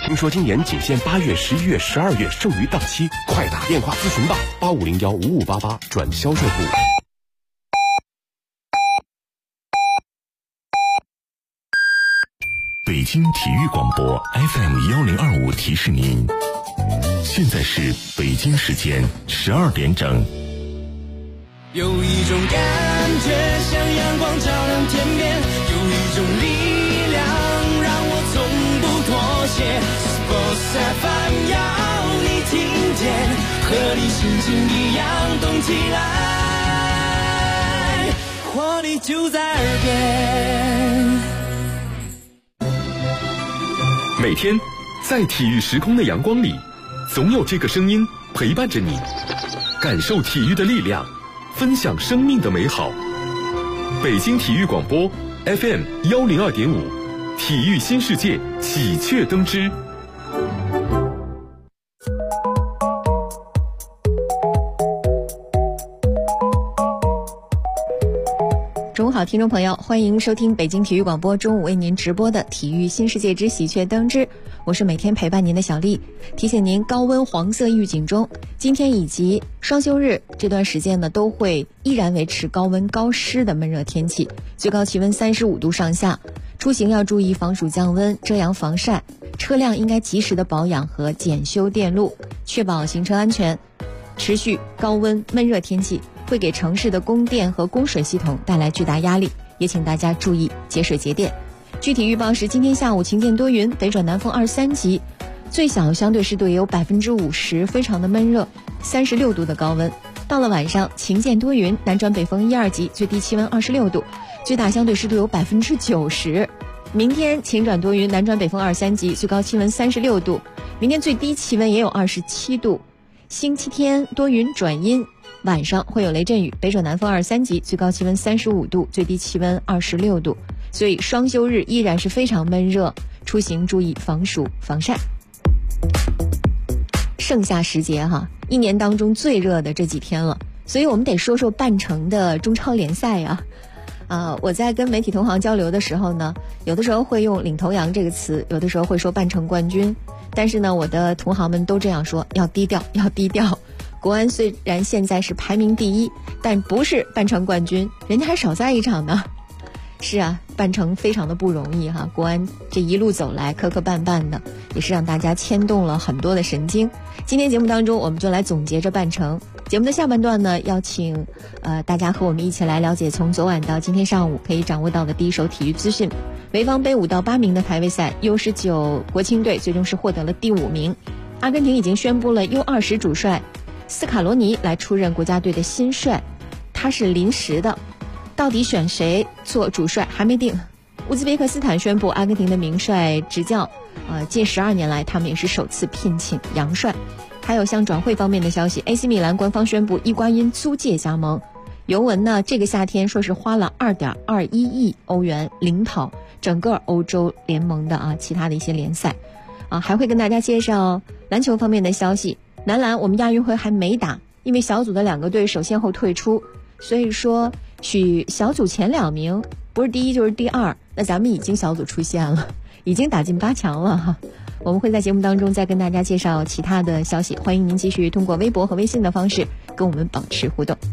听说今年仅限8月、11月、12月，剩余档期，快打电话咨询吧，85015588转销售部。 北京体育广播 FM1025提示您，现在是北京时间12点整。 有一种感觉像阳光照亮天边，有一种力量让我从不妥协。Sports FM 要你听见，和你心情一样动起来，活力就在耳边。 每天在体育时空的阳光里，总有这个声音陪伴着你，感受体育的力量，分享生命的美好。北京体育广播 FM102.5，体育新世界喜鹊登枝。 中午好，听众朋友，欢迎收听北京体育广播中午为您直播的体育新世界之喜鹊登枝，我是每天陪伴您的小丽。提醒您，高温黄色预警中，今天以及双休日这段时间呢，都会依然维持高温高湿的闷热天气，最高气温35度上下。出行要注意防暑降温、遮阳防晒，车辆应该及时的保养和检修电路，确保行车安全。持续高温闷热天气会给城市的供电和供水系统带来巨大压力，也请大家注意节水节电。具体预报是今天下午晴间多云，北转南风2-3级，最小相对湿度也有50%，非常的闷热，36度的高温。到了晚上晴间多云，南转北风1-2级，最低气温26度，最大相对湿度有90%。明天晴转多云，南转北风2-3级，最高气温36度，明天最低气温也有27度。星期天多云转阴，晚上会有雷阵雨，北转南风2-3级，最高气温35度，最低气温26度。所以双休日依然是非常闷热，出行注意防暑防晒。盛夏时节哈，一年当中最热的这几天了，所以我们得说说半程的中超联赛呀。我在跟媒体同行交流的时候呢，有的时候会用领头羊这个词，有的时候会说半程冠军，但是呢，我的同行们都这样说，要低调，要低调。国安虽然现在是排名第一，但不是半程冠军，人家还少赛一场呢。是啊，半程非常的不容易哈，国安这一路走来磕磕绊绊的，也是让大家牵动了很多的神经。今天节目当中，我们就来总结这半程。节目的下半段呢，要请大家和我们一起来了解从昨晚到今天上午可以掌握到的第一手体育资讯。潍坊杯5到8名的排位赛 U19 国青队最终是获得了第5名。阿根廷已经宣布了 U20 主帅斯卡罗尼来出任国家队的新帅，他是临时的，到底选谁做主帅还没定。乌兹别克斯坦宣布阿根廷的名帅执教，近12年来他们也是首次聘请洋帅。还有像转会方面的消息 ，AC 米兰官方宣布伊瓜因租借加盟。尤文呢，这个夏天说是花了2.21亿欧元领跑整个欧洲联盟的其他的一些联赛。还会跟大家介绍篮球方面的消息。男篮我们亚运会还没打，因为小组的2个对手先后退出，所以说许小组前2名不是第1就是第2，那咱们已经小组出线了，已经打进8强了哈。我们会在节目当中再跟大家介绍其他的消息，欢迎您继续通过微博和微信的方式跟我们保持互动。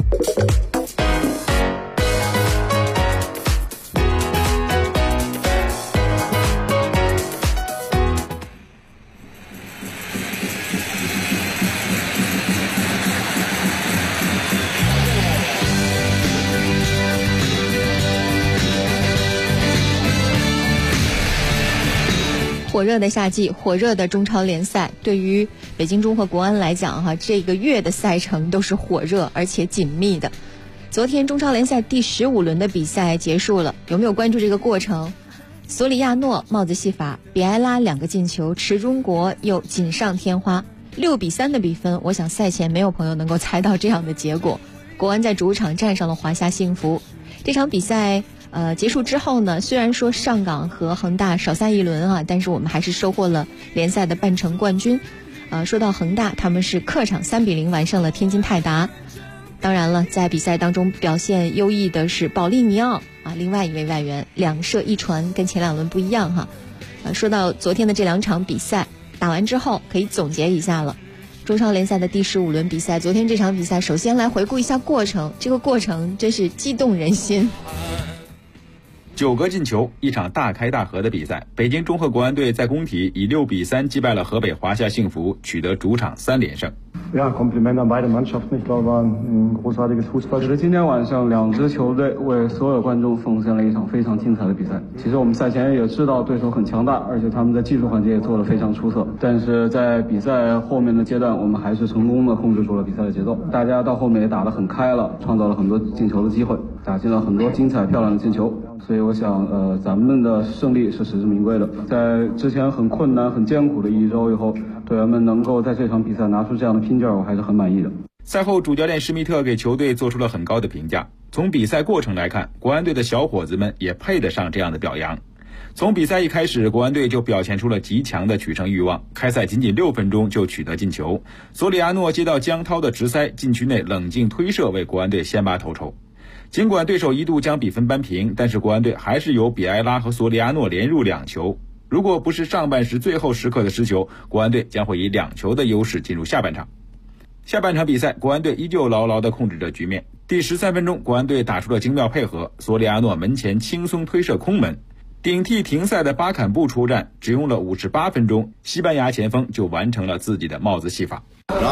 火热的夏季，火热的中超联赛，对于北京中和国安来讲哈，这个月的赛程都是火热而且紧密的。昨天中超联赛第15轮的比赛结束了，有没有关注这个过程？索里亚诺帽子戏法，比埃拉2个进球，持中国又锦上添花，6-3的比分，我想赛前没有朋友能够猜到这样的结果。国安在主场战胜了华夏幸福。这场比赛结束之后呢，虽然说上港和恒大少赛一轮但是我们还是收获了联赛的半程冠军。说到恒大，他们是客场3-0完胜了天津泰达。当然了，在比赛当中表现优异的是保利尼奥另外一位外援2射1传，跟前2轮不一样哈。说到昨天的这2场比赛， 打完之后可以总结一下了。中超联赛的第15轮比赛，昨天这场比赛，首先来回顾一下过程，这个过程真是激动人心。 9个进球，一场大开大合的比赛。北京中赫国安队在工体以6-3击败了河北华夏幸福，取得主场3连胜。 Kompliment an beide Mannschaften. Ich glaube, war ein großartiges Fußball. 我觉得今天晚上2支球队为所有观众奉献了一场非常精彩的比赛。其实我们赛前也知道对手很强大，而且他们在技术环节也做得非常出色。但是在比赛后面的阶段，我们还是成功的控制住了比赛的节奏。大家到后面也打得很开了，创造了很多进球的机会，打进了很多精彩漂亮的进球。所以我想，咱们的胜利是实至名归的。在之前很困难、很艰苦的1周以后，队员们能够在这场比赛拿出这样的拼劲儿，我还是很满意的。 赛后，主教练施密特给球队做出了很高的评价。从比赛过程来看，国安队的小伙子们也配得上这样的表扬。从比赛一开始，国安队就表现出了极强的取胜欲望，开赛仅仅6分钟就取得进球。索里亚诺接到江涛的直塞，禁区内冷静推射，为国安队先拔头筹。尽管对手一度将比分扳平，但是国安队还是由比埃拉和索里亚诺连入2球。如果不是上半时最后时刻的失球，国安队将会以2球的优势进入下半场。下半场比赛，国安队依旧牢牢地控制着局面。第13分钟，国安队打出了精妙配合，索里亚诺门前轻松推射空门。顶替停赛的巴坎布出战，只用了58分钟，西班牙前锋就完成了自己的帽子戏法。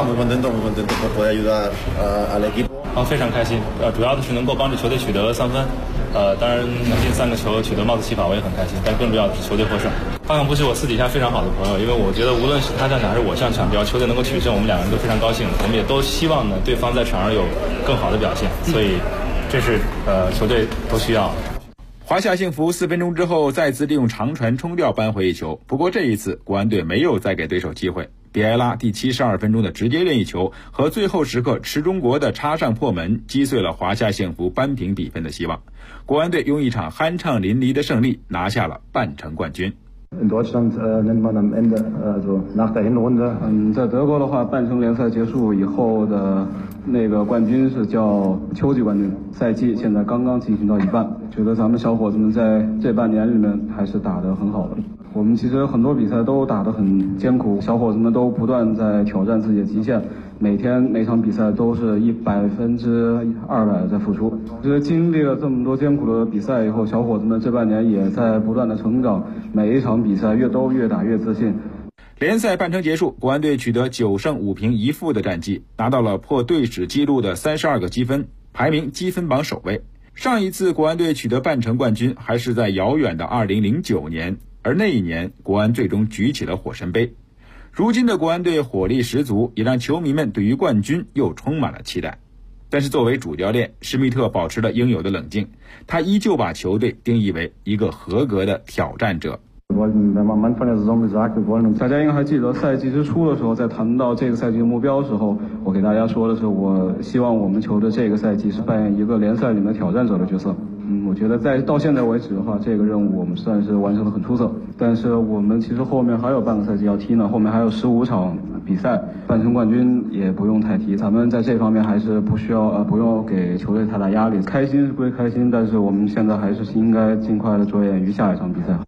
非常开心，主要的是能够帮助球队取得3分，当然能进3个球取得帽子戏法我也很开心，但更重要的是球队获胜。巴坎布是我私底下非常好的朋友，因为我觉得无论是他上场还是我上场，只要球队能够取胜，我们2个人都非常高兴，我们也都希望呢对方在场上有更好的表现，所以这是球队都需要。 华夏幸福4分钟之后再次利用长传冲吊扳回1球，不过这一次国安队没有再给对手机会。比埃拉第72分钟的直接任意球和最后时刻池中国的插上破门，击碎了华夏幸福扳平比分的希望。国安队用一场酣畅淋漓的胜利拿下了半程冠军。 In Deutschland nennt man am Ende, also nach der Hinrunde. 在德国的话，半程联赛结束以后的那个冠军是叫秋季冠军。赛季现在刚刚进行到一半，觉得咱们小伙子们在这半年里面还是打得很好的。我们其实很多比赛都打得很艰苦，小伙子们都不断在挑战自己的极限，每场比赛都是200%在付出。其实经历了这么多艰苦的比赛以后，小伙子们这半年也在不断的成长，每一场比赛越打越自信。 联赛半程结束，国安队取得9胜5平1负的战绩，拿到了破队史纪录的32个积分，排名积分榜首位。上一次国安队取得半程冠军还是在遥远的2009年，而那一年国安最终举起了火神杯。如今的国安队火力十足，也让球迷们对于冠军又充满了期待。但是作为主教练，施密特保持了应有的冷静，他依旧把球队定义为一个合格的挑战者。 大家应该还记得赛季之初的时候，在谈到这个赛季的目标的时候，我给大家说的是，我希望我们球队这个赛季是扮演一个联赛里面挑战者的角色。我觉得到现在为止的话，这个任务我们算是完成得很出色。但是我们其实后面还有半个赛季要踢呢，后面还有15场比赛，半程冠军也不用太提。咱们在这方面还是不用给球队太大压力。开心是归开心，但是我们现在还是应该尽快的着眼于下一场比赛。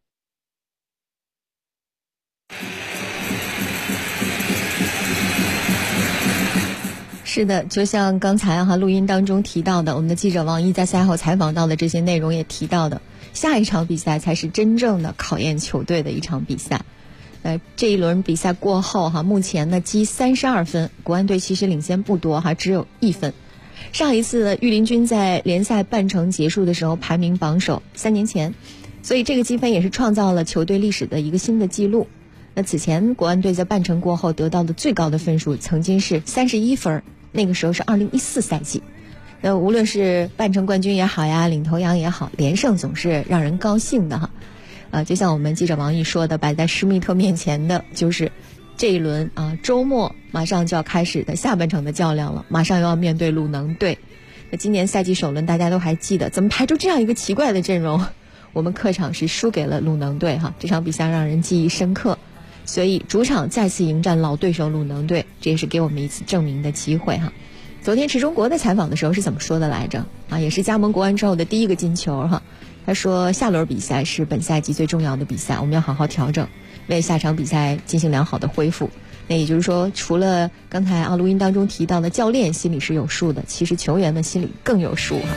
是的，就像刚才录音当中提到的，我们的记者王毅在赛后采访到的这些内容也提到的，下一场比赛才是真正的考验球队的一场比赛。这一轮比赛过后目前呢积32分，国安队其实领先不多只有1分。上一次御林军在联赛半程结束的时候排名榜首，3年前，所以这个积分也是创造了球队历史的一个新的记录。那此前国安队在半程过后得到的最高的分数曾经是31分，那个时候是2014赛季。那无论是半程冠军也好呀，领头羊也好，连胜总是让人高兴的就像我们记者王毅说的，摆在施密特面前的就是这一轮周末马上就要开始的下半程的较量了，马上又要面对鲁能队。那今年赛季首轮大家都还记得，怎么排出这样一个奇怪的阵容？我们客场是输给了鲁能队这场比赛让人记忆深刻。所以主场再次迎战老对手鲁能队，这也是给我们一次证明的机会昨天池中国在采访的时候是怎么说的来着也是加盟国安之后的第一个进球他说下轮比赛是本赛季最重要的比赛，我们要好好调整。 为下场比赛进行良好的恢复。那也就是说，除了刚才录音当中提到的教练心里是有数的，其实球员们心里更有数哈。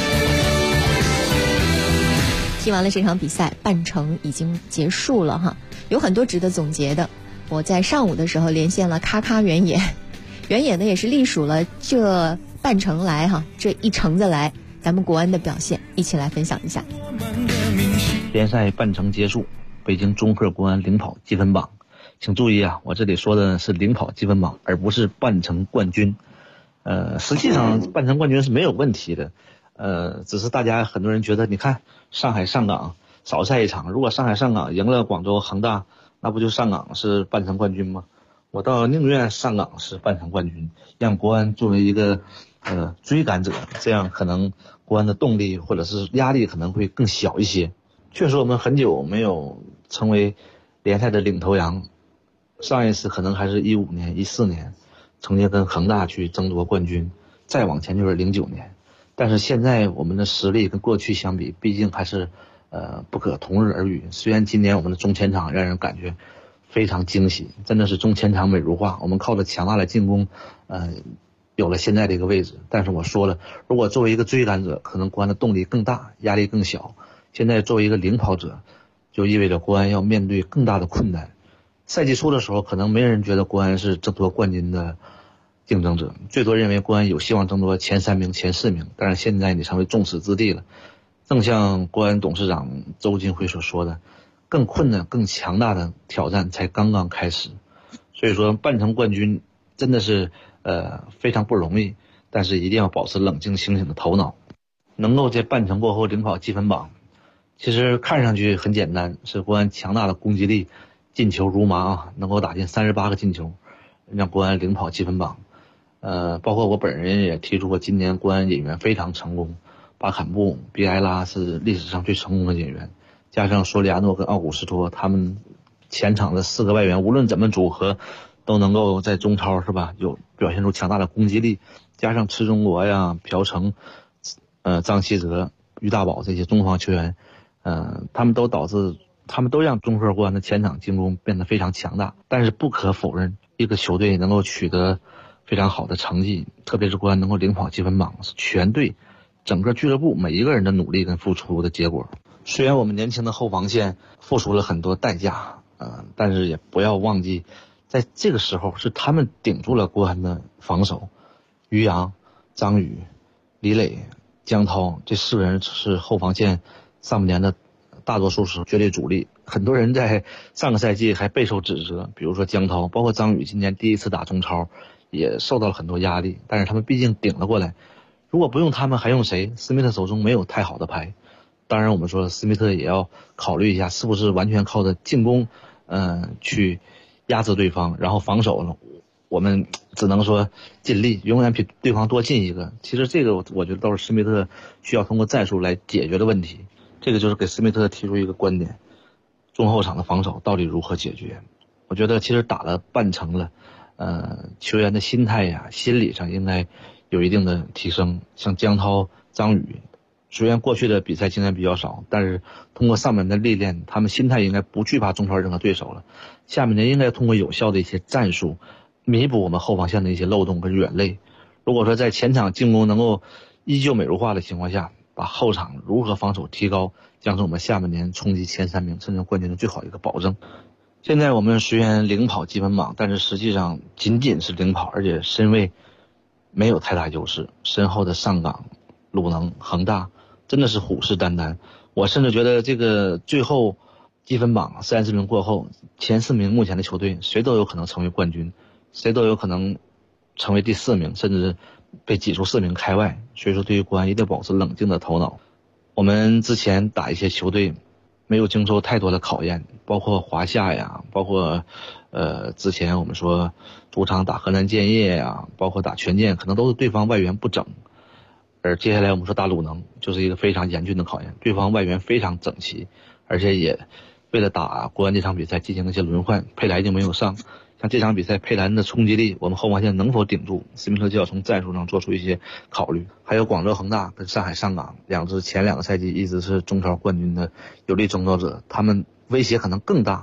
踢完了这场比赛，半程已经结束了哈，有很多值得总结的。我在上午的时候连线了咔咔原野，原野呢也是隶属了这半程来哈，这一程子来咱们国安的表现，一起来分享一下。 联赛半程结束，北京中赫国安领跑积分榜，请注意啊，我这里说的是领跑积分榜，而不是半程冠军。实际上半程冠军是没有问题的，只是大家很多人觉得，你看上海上港少赛一场，如果上海上港赢了广州恒大，那不就上港是半程冠军吗？我倒宁愿上港是半程冠军，让国安作为一个追赶者，这样可能国安的动力或者是压力可能会更小一些。确实我们很久没有成为联赛的领头羊，上一次可能还是15年、14年，曾经跟恒大去争夺冠军，再往前就是09年。但是现在我们的实力跟过去相比，毕竟还是不可同日而语。虽然今年我们的中前场让人感觉非常惊喜，真的是中前场美如画，我们靠着强大的进攻有了现在的一个位置。但是我说了，如果作为一个追赶者，可能国安的动力更大，压力更小。现在作为一个领跑者，就意味着国安要面对更大的困难。赛季初的时候，可能没人觉得国安是争夺冠军的竞争者，最多认为国安有希望争夺前3名、前4名。但是现在你成为众矢之的了，正像国安董事长周金辉所说的，更困难、更强大的挑战才刚刚开始。所以说，半程冠军真的是非常不容易，但是一定要保持冷静清醒的头脑，能够在半程过后领跑积分榜。其实看上去很简单，是国安强大的攻击力，进球如麻啊，能够打进38个进球，让国安领跑积分榜。包括我本人也提出过，今年国安引援非常成功，巴坎布、比埃拉是历史上最成功的引援，加上索里亚诺跟奥古斯托，他们前场的4个外援无论怎么组合，都能够在中超是吧，有表现出强大的攻击力，加上池中国呀、朴成、张稀哲、于大宝这些中方球员。他们都让中赫国安的前场进攻变得非常强大。但是不可否认，一个球队能够取得非常好的成绩，特别是国安能够领跑积分榜，是全队整个俱乐部每一个人的努力跟付出的结果。虽然我们年轻的后防线付出了很多代价，但是也不要忘记，在这个时候是他们顶住了国安的防守。于洋、张宇、李磊、江涛这4个人是后防线上半年的大多数是绝对主力。很多人在上个赛季还备受指责，比如说江涛，包括张宇今年第一次打中超也受到了很多压力，但是他们毕竟顶了过来。如果不用他们还用谁？斯密特手中没有太好的牌。当然我们说斯密特也要考虑一下是不是完全靠着进攻去压制对方，然后防守了我们只能说尽力，永远比对方多进一个。其实这个我觉得都是斯密特需要通过战术来解决的问题。这个就是给斯密特提出一个观点，中后场的防守到底如何解决。我觉得其实打了半程了，球员的心态呀、心理上应该有一定的提升。像江涛、张宇，虽然过去的比赛经验比较少，但是通过上半年的历练，他们心态应该不惧怕中超任何对手了。下半年应该通过有效的一些战术弥补我们后防线的一些漏洞跟软肋。如果说在前场进攻能够依旧美如画的情况下，把后场如何防守提高，将是我们下半年冲击前3名甚至冠军的最好一个保证。现在我们虽然领跑积分榜，但是实际上仅仅是领跑，而且身位没有太大优势。身后的上港、鲁能、恒大真的是虎视眈眈。我甚至觉得这个最后积分榜30名过后，前4名目前的球队谁都有可能成为冠军，谁都有可能成为第4名，甚至被挤出4名开外。所以说对于国安一定要保持冷静的头脑。我们之前打一些球队没有经受太多的考验，包括华夏呀，包括之前我们说主场打河南建业呀，包括打权健，可能都是对方外援不整。而接下来我们说打鲁能，就是一个非常严峻的考验，对方外援非常整齐，而且也为了打国安这场比赛进行了一些轮换，佩莱就没有上。像这场比赛佩兰的冲击力，我们后防线能否顶住，斯密特就要从战术上做出一些考虑。还有广州恒大跟上海上港两支前2个赛季一直是中超冠军的有力争夺者，他们威胁可能更大，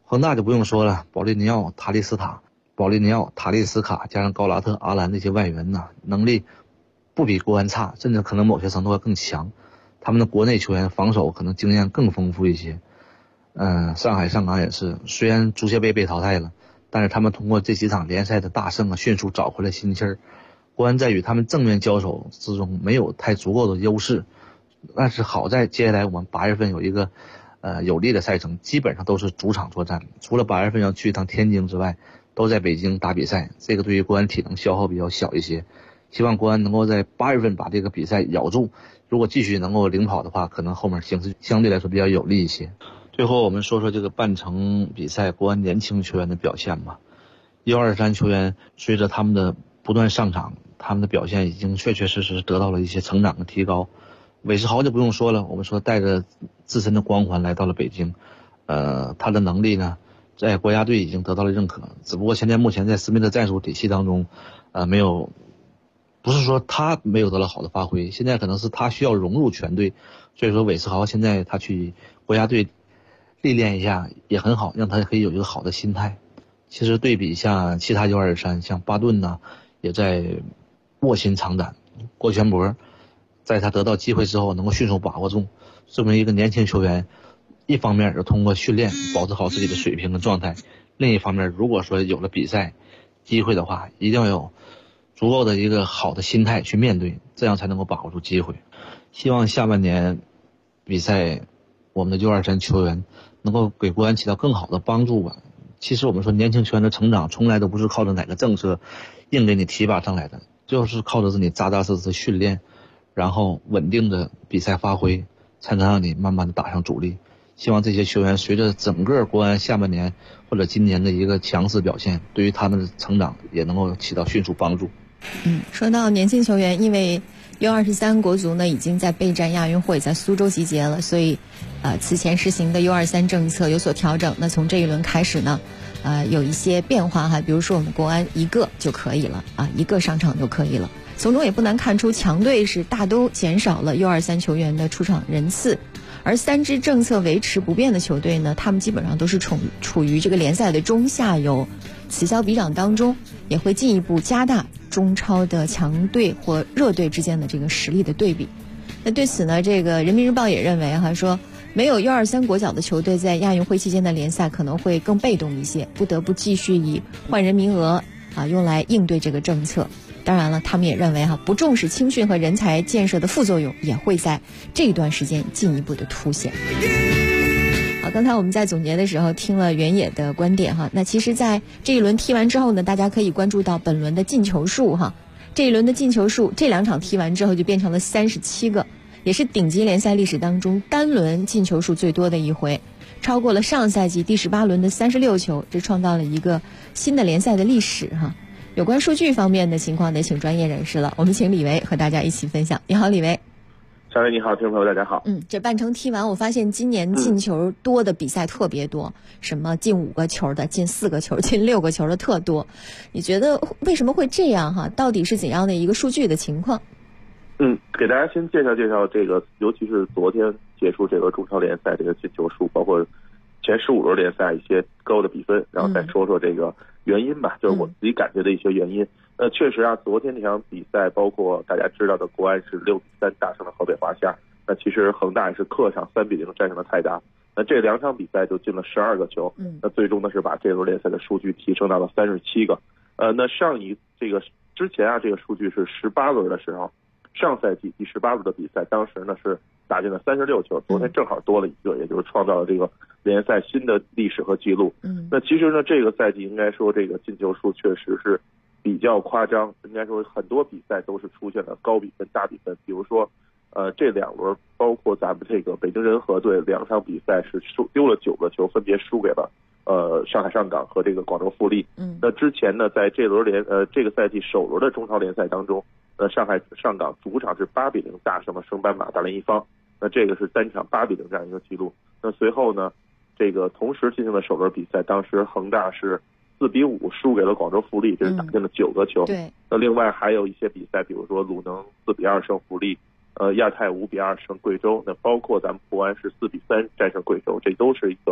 恒大就不用说了，保利尼奥、塔利斯卡加上高拉特、阿兰这些外援呢，能力不比国安差，甚至可能某些程度还更强。他们的国内球员防守可能经验更丰富一些。上海上港也是，虽然足协杯被淘汰了，但是他们通过这几场联赛的大胜迅速找回了心气儿。国安在与他们正面交手之中没有太足够的优势，但是好在接下来我们8月份有一个有利的赛程，基本上都是主场作战，除了8月份要去一趟天津之外，都在北京打比赛，这个对于国安体能消耗比较小一些。希望国安能够在8月份把这个比赛咬住，如果继续能够领跑的话，可能后面形势相对来说比较有利一些。最后我们说说这个半程比赛国安年轻球员的表现吧。123球员随着他们的不断上场，他们的表现已经确确实实得到了一些成长的提高。韦世豪就不用说了，我们说带着自身的光环来到了北京，他的能力呢在国家队已经得到了认可，只不过目前在斯密特战术体系当中不是说他没有得到好的发挥，现在可能是他需要融入全队，所以说韦世豪现在他去国家队历练一下也很好，让他可以有一个好的心态。其实对比像其他123，像巴顿呢也在卧薪尝胆，郭全博在他得到机会之后能够迅速把握住，证明一个年轻球员一方面是通过训练保持好自己的水平和状态，另一方面如果说有了比赛机会的话，一定要有足够的一个好的心态去面对，这样才能够把握住机会。希望下半年比赛我们的123球员能够给国安起到更好的帮助吧。其实我们说年轻球员的成长从来都不是靠着哪个政策硬给你提拔上来的，就是靠着自己扎扎实实的训练，然后稳定的比赛发挥，才能让你慢慢的打上主力。希望这些球员随着整个国安下半年或者今年的一个强势表现，对于他们的成长也能够起到迅速帮助。 说到年轻球员，因为U23国足呢已经在备战亚运会，在苏州集结了，所以此前实行的U23政策有所调整。那从这一轮开始呢有一些变化哈，比如说我们国安一个就可以了一个上场就可以了。从中也不难看出强队是大都减少了 U23球员的出场人次，而3支政策维持不变的球队呢，他们基本上都是处于这个联赛的中下游，此消彼长当中也会进一步加大中超的强队或弱队之间的这个实力的对比。那对此呢，这个人民日报也认为说没有 U23国脚的球队在亚运会期间的联赛可能会更被动一些，不得不继续以换人名额用来应对这个政策。当然了，他们也认为不重视青训和人才建设的副作用也会在这段时间进一步的凸显。刚才我们在总结的时候听了原野的观点那其实在这一轮踢完之后呢，大家可以关注到本轮的进球数这一轮的进球数，这2场踢完之后就变成了37个，也是顶级联赛历史当中单轮进球数最多的一回，超过了上赛季第18轮的36球，这创造了一个新的联赛的历史有关数据方面的情况得请专业人士了，我们请李维和大家一起分享。你好，李维。 小伟你好，听众朋友大家好。 这半程踢完，我发现今年进球多的比赛特别多，什么进5个球的，进4个球，进6个球的特多。你觉得为什么会这样到底是怎样的一个数据的情况？ 给大家先介绍介绍这个，尤其是昨天结束这个中超联赛这个进球数，包括前15轮联赛一些高的比分，然后再说说这个原因吧，就是我自己感觉的一些原因。确实昨天这场比赛，包括大家知道的国安是6-3大胜了河北华夏，那其实恒大也是客场3-0战胜了泰达。那这2场比赛就进了12个球，那最终呢是把这轮联赛的数据提升到了37个。那之前这个数据是18轮的时候，上赛季第18轮的比赛，当时呢是打进了36球，昨天正好多了一个，也就是创造了这个联赛新的历史和记录。那其实呢这个赛季应该说这个进球数确实是比较夸张，应该说很多比赛都是出现了高比分大比分，比如说这2轮包括咱们这个北京人和队2场比赛是丢了9个球，分别输给了上海上港和这个广州富力。那之前呢在这个赛季首轮的中超联赛当中，上海上港主场是8-0大胜了升班马大连一方，那这个是单场8-0这样一个记录。那随后呢这个同时进行的首轮比赛，当时恒大是4-5输给了广州富力，这是打进了9个球。那另外还有一些比赛，比如说鲁能4-2胜富力，亚泰5-2胜贵州，那包括咱们国安是4-3战胜贵州，这都是一个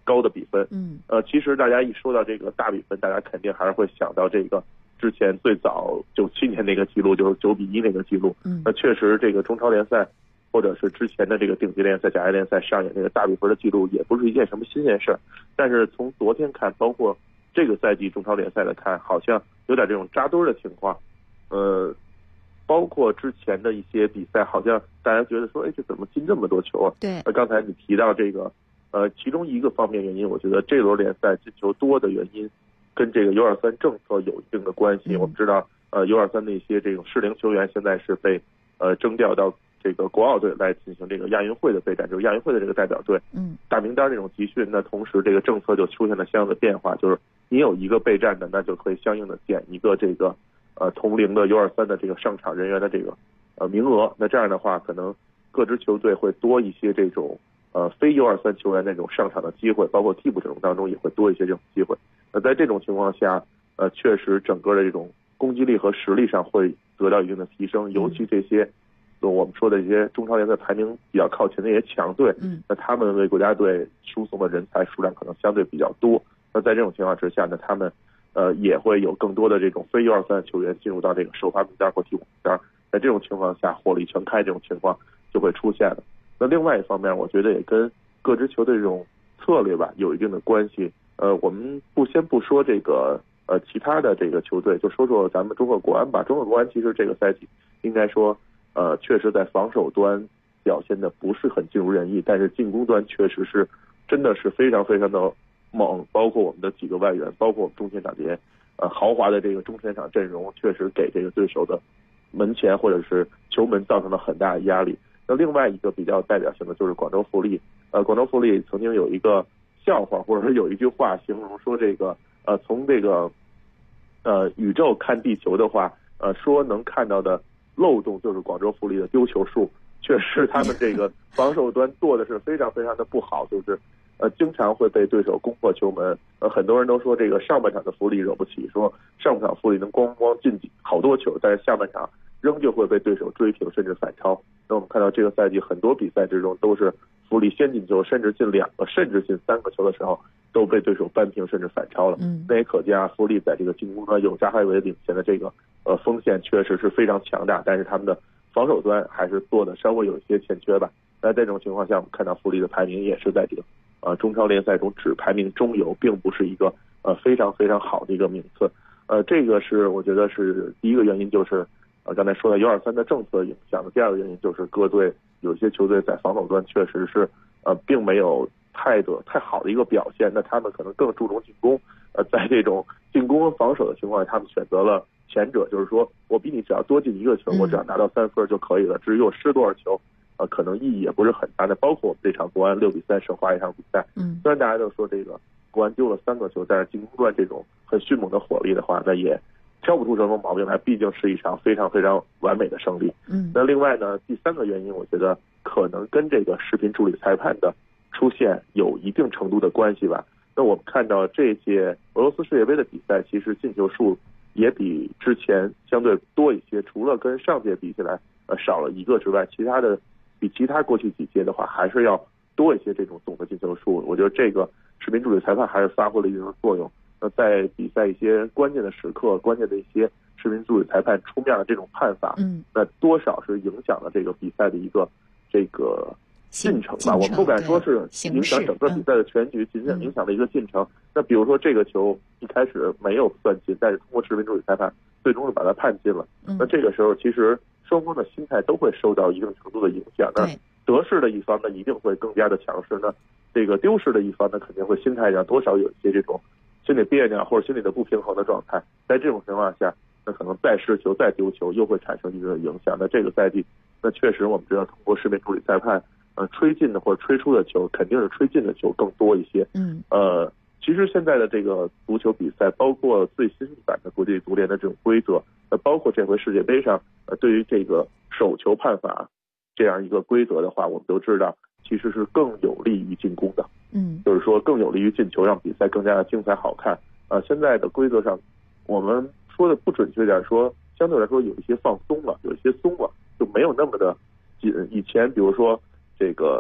高的比分。其实大家一说到这个大比分，大家肯定还是会想到这个之前最早97年那个记录，就是9-1那个记录。那确实这个中超联赛或者是之前的这个顶级联赛、甲 A 联赛上演这个大比分的记录，也不是一件什么新鲜事儿。但是从昨天看，包括这个赛季中超联赛的看，好像有点这种扎堆的情况。包括之前的一些比赛，好像大家觉得说，这怎么进这么多球啊？ 对。 刚才你提到这个，其中一个方面原因，我觉得这轮联赛进球多的原因，跟这个 U23政策有一定的关系。我们知道，U23的一些这种适龄球员现在是被征调到这个国奥队来进行这个亚运会的备战，就是亚运会的这个代表队。大名单这种集训，那同时这个政策就出现了相应的变化，就是你有一个备战的，那就可以相应的减一个这个同龄的 U23的这个上场人员的这个名额。那这样的话，可能各支球队会多一些这种非 U23球员那种上场的机会，包括替补阵容当中也会多一些这种机会。那在这种情况下，确实整个的这种攻击力和实力上会得到一定的提升，尤其这些我们说的这些中超联赛排名比较靠前的一些强队，那他们为国家队输送的人才数量可能相对比较多。那在这种情况之下呢，他们也会有更多的这种非 U23的球员进入到这个首发名单或替补名单。在这种情况下，火力全开这种情况就会出现了。那另外一方面，我觉得也跟各支球队这种策略吧有一定的关系。我们先不说这个其他的这个球队，就说说咱们中赫国安吧。中赫国安其实这个赛季应该说确实在防守端表现的不是很尽如人意，但是进攻端确实是真的是非常非常的猛，包括我们的几个外援，包括我们中前场这些豪华的这个中前场阵容，确实给这个对手的门前或者是球门造成了很大的压力。那另外一个比较代表性的就是广州富力。广州富力曾经有一个笑话，或者是有一句话形容说，这个从这个宇宙看地球的话，说能看到的漏洞就是广州富力的丢球数。确实他们这个防守端做的是非常非常的不好，就是经常会被对手攻破球门。很多人都说这个上半场的富力惹不起，说上半场富力能咣咣进好多球，但是下半场仍旧会被对手追平甚至反超。那我们看到这个赛季很多比赛之中都是富力先进球，甚至进2个甚至进3个球的时候都被对手扳平甚至反超了。那也可见富力在这个进攻端有扎海维领衔的这个锋线确实是非常强大，但是他们的防守端还是做的稍微有一些欠缺吧。在这种情况下，我们看到富力的排名也是在这个中超联赛中只排名中游，并不是一个非常非常好的一个名次。这个是我觉得是第一个原因，就是刚才说的 U23的政策影响的。第二个原因就是各队有些球队在防守端确实是并没有太好的一个表现，那他们可能更注重进攻。在这种进攻和防守的情况下，他们选择了前者，就是说我比你只要多进1个球，我只要拿到3分就可以了，至于我失多少球可能意义也不是很大的。包括我们这场国安6-3胜华一场比赛，虽然大家都说这个国安丢了3个球，但是进攻端这种很迅猛的火力的话，那也挑不出什么毛病来，毕竟是一场非常非常完美的胜利。那另外呢，第3个原因，我觉得可能跟这个视频助理裁判的出现有一定程度的关系吧。那我们看到这届俄罗斯世界杯的比赛，其实进球数也比之前相对多一些，除了跟上届比起来少了1个之外，比其他过去几届的话还是要多一些这种总的进球数。我觉得这个视频助理裁判还是发挥了一定的作用。那在比赛一些关键的时刻，关键的一些视频助理裁判出面的这种判罚，那多少是影响了这个比赛的一个这个进程吧。我们不敢说是影响整个比赛的全局，仅仅影响了一个进程。那比如说这个球一开始没有算进，但是通过视频助理裁判最终是把它判进了。那这个时候其实双方的心态都会受到一定程度的影响。那得势的一方呢，一定会更加的强势呢，这个丢失的一方呢，肯定会心态上多少有一些这种心理别扭或者心理的不平衡的状态。在这种情况下，那可能再失球再丢球又会产生一定的影响。那这个赛季，那确实我们知道通过视频助理裁判吹进的或者吹出的球，肯定是吹进的球更多一些。其实现在的这个足球比赛，包括最新版的国际足联的这种规则，包括这回世界杯上对于这个手球判罚这样一个规则的话，我们都知道其实是更有利于进攻的。就是说更有利于进球，让比赛更加的精彩好看。现在的规则上，我们说的不准确点，说相对来说有一些放松了，有一些松了，就没有那么的紧。以前比如说这个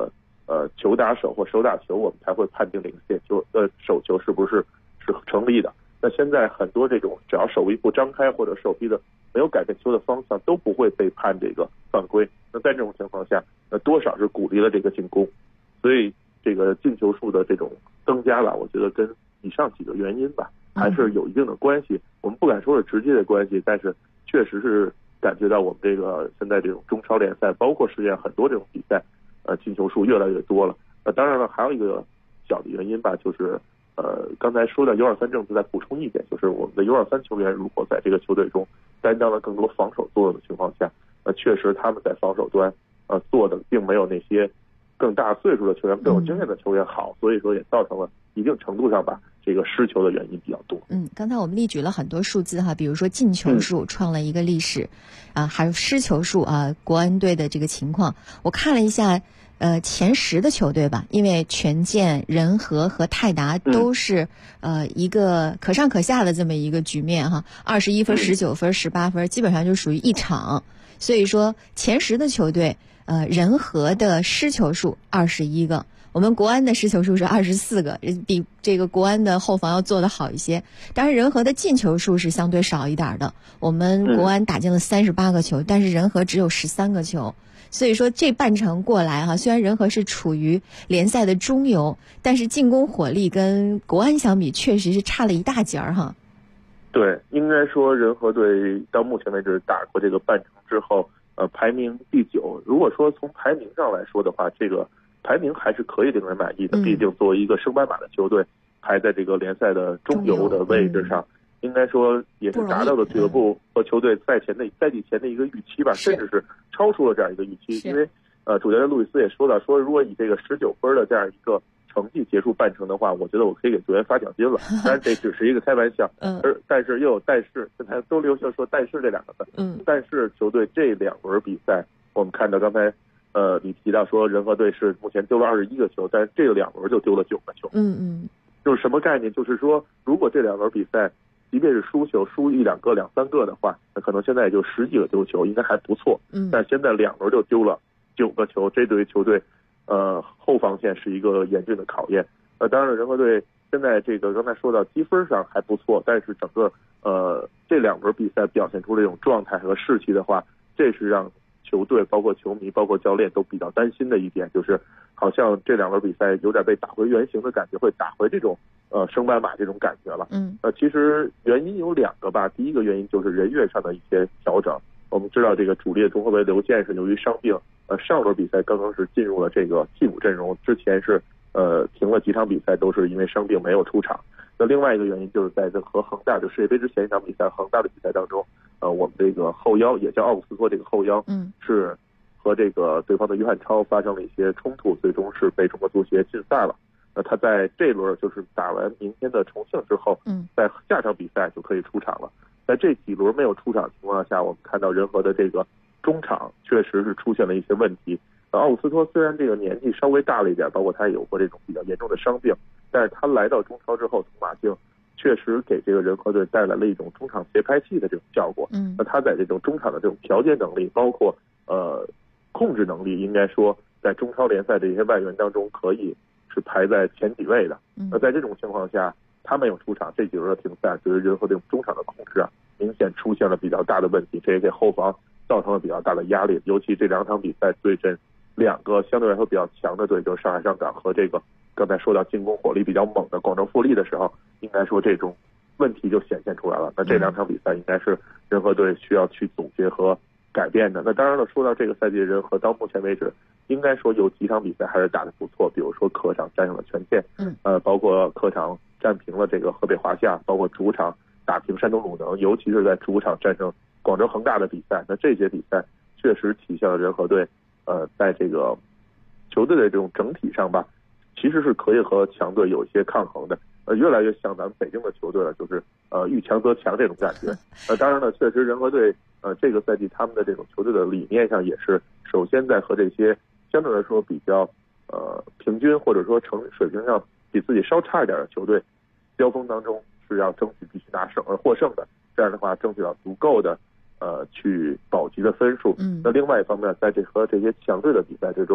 球打手或手打球，我们才会判定这个手球是不是成立的。那现在很多这种只要手臂不张开或者手臂的没有改变球的方向，都不会被判这个犯规。那在这种情况下，那多少是鼓励了这个进攻，所以这个进球数的这种增加吧，我觉得跟以上几个原因吧还是有一定的关系。我们不敢说是直接的关系，但是确实是感觉到我们这个现在这种中超联赛，包括世界上很多这种比赛，进球数越来越多了。当然了，还有一个小的原因吧，就是刚才说的U23政策，再补充一点，就是我们的U23球员如果在这个球队中担当了更多防守作用的情况下，确实他们在防守端做的并没有那些更大岁数的球员、更有经验的球员好，所以说也造成了一定程度上吧这个失球的原因比较多。 刚才我们例举了很多数字哈，比如说进球数创了一个历史，还有失球数国安队的这个情况，我看了一下。前10的球队吧，因为权健、仁和和泰达都是一个可上可下的这么一个局面哈，21分、19分、18分，基本上就属于一场。所以说前10的球队，仁和的失球数21个，我们国安的失球数是24个，比这个国安的后防要做得好一些。当然仁和的进球数是相对少一点的，我们国安打进了38个球，但是仁和只有13个球。所以说这半程过来哈，虽然仁和是处于联赛的中游，但是进攻火力跟国安相比确实是差了一大截儿哈。 对，应该说仁和队到目前为止打过这个半程之后，排名第9。如果说从排名上来说的话，这个排名还是可以令人满意的。毕竟作为一个升班马的球队，排在这个联赛的中游的位置上。应该说也是达到了俱乐部和球队赛季前的一个预期吧，甚至是超出了这样一个预期。因为主教练路易斯也说到，说如果以这个19分的这样一个成绩结束半程的话，我觉得我可以给球员发奖金了。当然这只是一个开玩笑，但是又有但是，现在都流行说但是这两个字。但是球队这2轮比赛，我们看到刚才你提到说仁和队是目前丢了21个球，但是这个2轮就丢了9个球。就是什么概念？就是说如果这2轮比赛即便是输球输1、2个、2、3个的话，那可能现在也就10几个丢球，应该还不错。但现在2轮就丢了9个球，这对于球队后防线是一个严峻的考验。当然了，仁和队现在这个刚才说到积分上还不错，但是整个这2轮比赛表现出这种状态和士气的话，这是让球队包括球迷包括教练都比较担心的一点，就是好像这2轮比赛有点被打回原形的感觉，会打回这种升班马这种感觉了。其实原因有2个吧。第一个原因就是人员上的一些调整。我们知道这个主力的中后卫刘健是由于伤病，上轮比赛刚刚是进入了这个替补阵容，之前是停了几场比赛都是因为伤病没有出场。那另外一个原因就是在这和恒大的世界杯之前一场比赛，恒大的比赛当中，我们这个后腰也叫奥古斯托这个后腰，是和这个对方的约翰超发生了一些冲突，最终是被中国足协禁赛了。他在这轮就是打完明天的重庆之后，在下场比赛就可以出场了。在这几轮没有出场的情况下，我们看到仁和的这个中场确实是出现了一些问题。奥古斯托虽然这个年纪稍微大了一点，包括他也有过这种比较严重的伤病，但是他来到中超之后，从马竞确实给这个仁和队带来了一种中场节拍器的这种效果。那他在这种中场的这种调节能力，包括控制能力，应该说在中超联赛的一些外援当中可以是排在前几位的。那在这种情况下，他没有出场，这几轮的停赛对于仁和队中场的控制明显出现了比较大的问题，这也给后防造成了比较大的压力。尤其这2场比赛对阵2个相对来说比较强的队，就是上海上港和这个刚才说到进攻火力比较猛的广州富力的时候，应该说这种问题就显现出来了。那这2场比赛应该是仁和队需要去总结和改变的。那当然了，说到这个赛季仁和到目前为止，应该说有几场比赛还是打得不错，比如说客场战胜了权健，包括客场战平了这个河北华夏，包括主场打平山东鲁能，尤其是在主场战胜广州恒大的比赛。那这些比赛确实体现了仁和队在这个球队的这种整体上吧，其实是可以和强队有一些抗衡的。越来越像咱们北京的球队了，就是遇强则强这种感觉。当然了，确实仁和队这个赛季他们的这种球队的理念上也是，首先在和这些相对来说比较平均或者说成水平上比自己稍差一点的球队交锋当中，是要争取必须获胜的。这样的话，争取到足够的去保级的分数。那另外一方面，在和这些强队的比赛之中，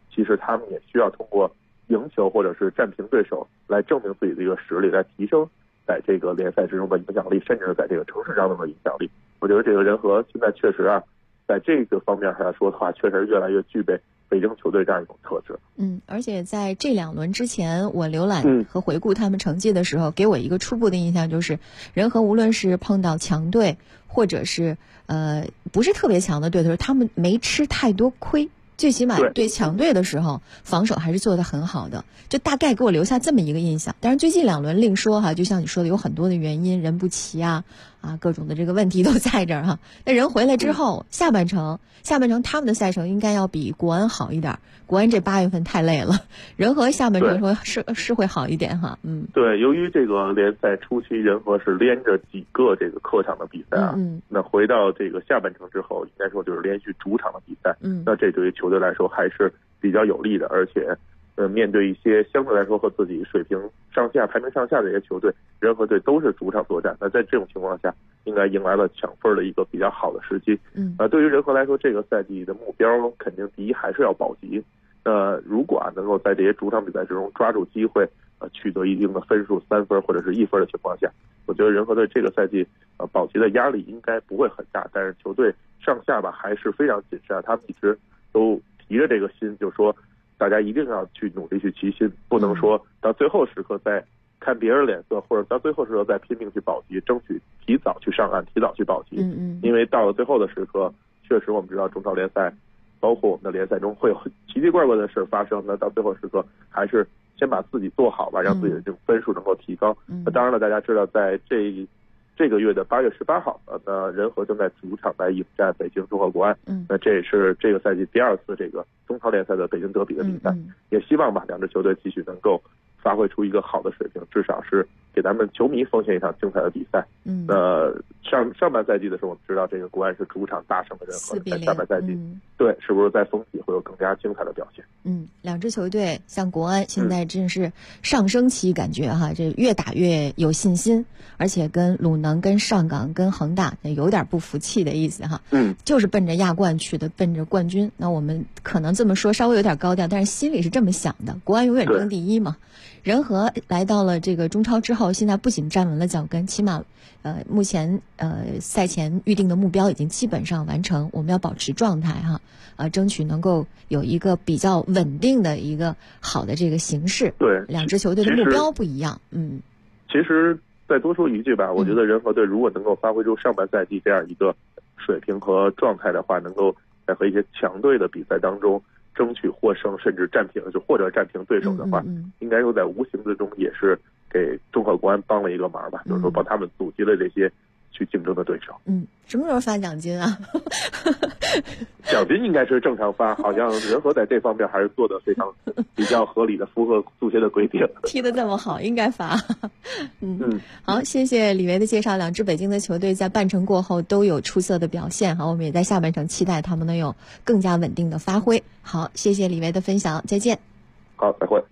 其实他们也需要通过赢球或者是战平对手来证明自己的一个实力，来提升在这个联赛之中的影响力，甚至是在这个城市当中的影响力。我觉得这个人和现在确实在这个方面上来说的话，确实越来越具备北京球队这样一种特质。 而且在这2轮之前，我浏览和回顾他们成绩的时候，给我一个初步的印象就是，人和无论是碰到强队，或者是不是特别强的队的时候，他们没吃太多亏。最起码对强队的时候，防守还是做得很好的，就大概给我留下这么一个印象。当然最近2轮另说哈，就像你说的，有很多的原因，人不齐啊，各种的这个问题都在这儿哈。那人回来之后，下半程他们的赛程应该要比国安好一点。国安这8月份太累了，人和下半程是会好一点哈。 对，由于这个联赛初期人和是连着几个这个客场的比赛那回到这个下半程之后，应该说就是连续主场的比赛，那这对于球队来说还是比较有利的，而且面对一些相对来说和自己水平上下、排名上下的一些球队，人和队都是主场作战。那在这种情况下，应该迎来了抢分的一个比较好的时机。对于人和来说，这个赛季的目标肯定第一还是要保级。如果能够在这些主场比赛之中抓住机会，取得一定的分数，3分或者是1分的情况下，我觉得人和队这个赛季保级的压力应该不会很大。但是球队上下吧还是非常谨慎，他们一直都提着这个心，就说大家一定要去努力去齐心，不能说到最后时刻再看别人脸色，或者到最后时刻再拼命去保级，争取提早去上岸，提早去保级。因为到了最后的时刻，确实我们知道中超联赛包括我们的联赛中会有奇奇怪怪的事发生，那到最后时刻还是先把自己做好吧，让自己的这种分数能够提高。当然了，大家知道在这个月的8月18号，那人和正在主场来迎战北京中赫国安。那这也是这个赛季第2次这个中超联赛的北京德比的比赛，也希望吧2支球队继续能够发挥出一个好的水平，至少是给咱们球迷奉献一场精彩的比赛。上半赛季的时候，我们知道这个国安是主场大胜的人和，在下半赛季，对，是不是在风体会有更加精彩的表现 ？2支球队像国安现在真是上升期，感觉哈，这越打越有信心，而且跟鲁能、跟上港、跟恒大有点不服气的意思哈。就是奔着亚冠去的，奔着冠军。那我们可能这么说稍微有点高调，但是心里是这么想的，国安永远争第一嘛。人和来到了这个中超之后，现在不仅站稳了脚跟，起码目前赛前预定的目标已经基本上完成，我们要保持状态哈，争取能够有一个比较稳定的一个好的这个形势。 对 ，2支球队的目标不一样。 其实再多说一句吧，我觉得人和队如果能够发挥出上半赛季这样一个水平和状态的话，能够在和一些强队的比赛当中争取获胜，甚至战平，或者战平对手的话，应该说在无形之中也是给中赫国安帮了一个忙吧，就是说帮他们阻击了这些去竞争的对手。 什么时候发奖金啊？ 奖金应该是正常发，好像人和在这方面还是做的非常比较合理的，符合足协的规定。 踢得这么好，应该发。好，谢谢李维的介绍。2支北京的球队在半程过后都有出色的表现，好，我们也在下半程期待他们能有更加稳定的发挥。好，谢谢李维的分享，再见。 好，再会。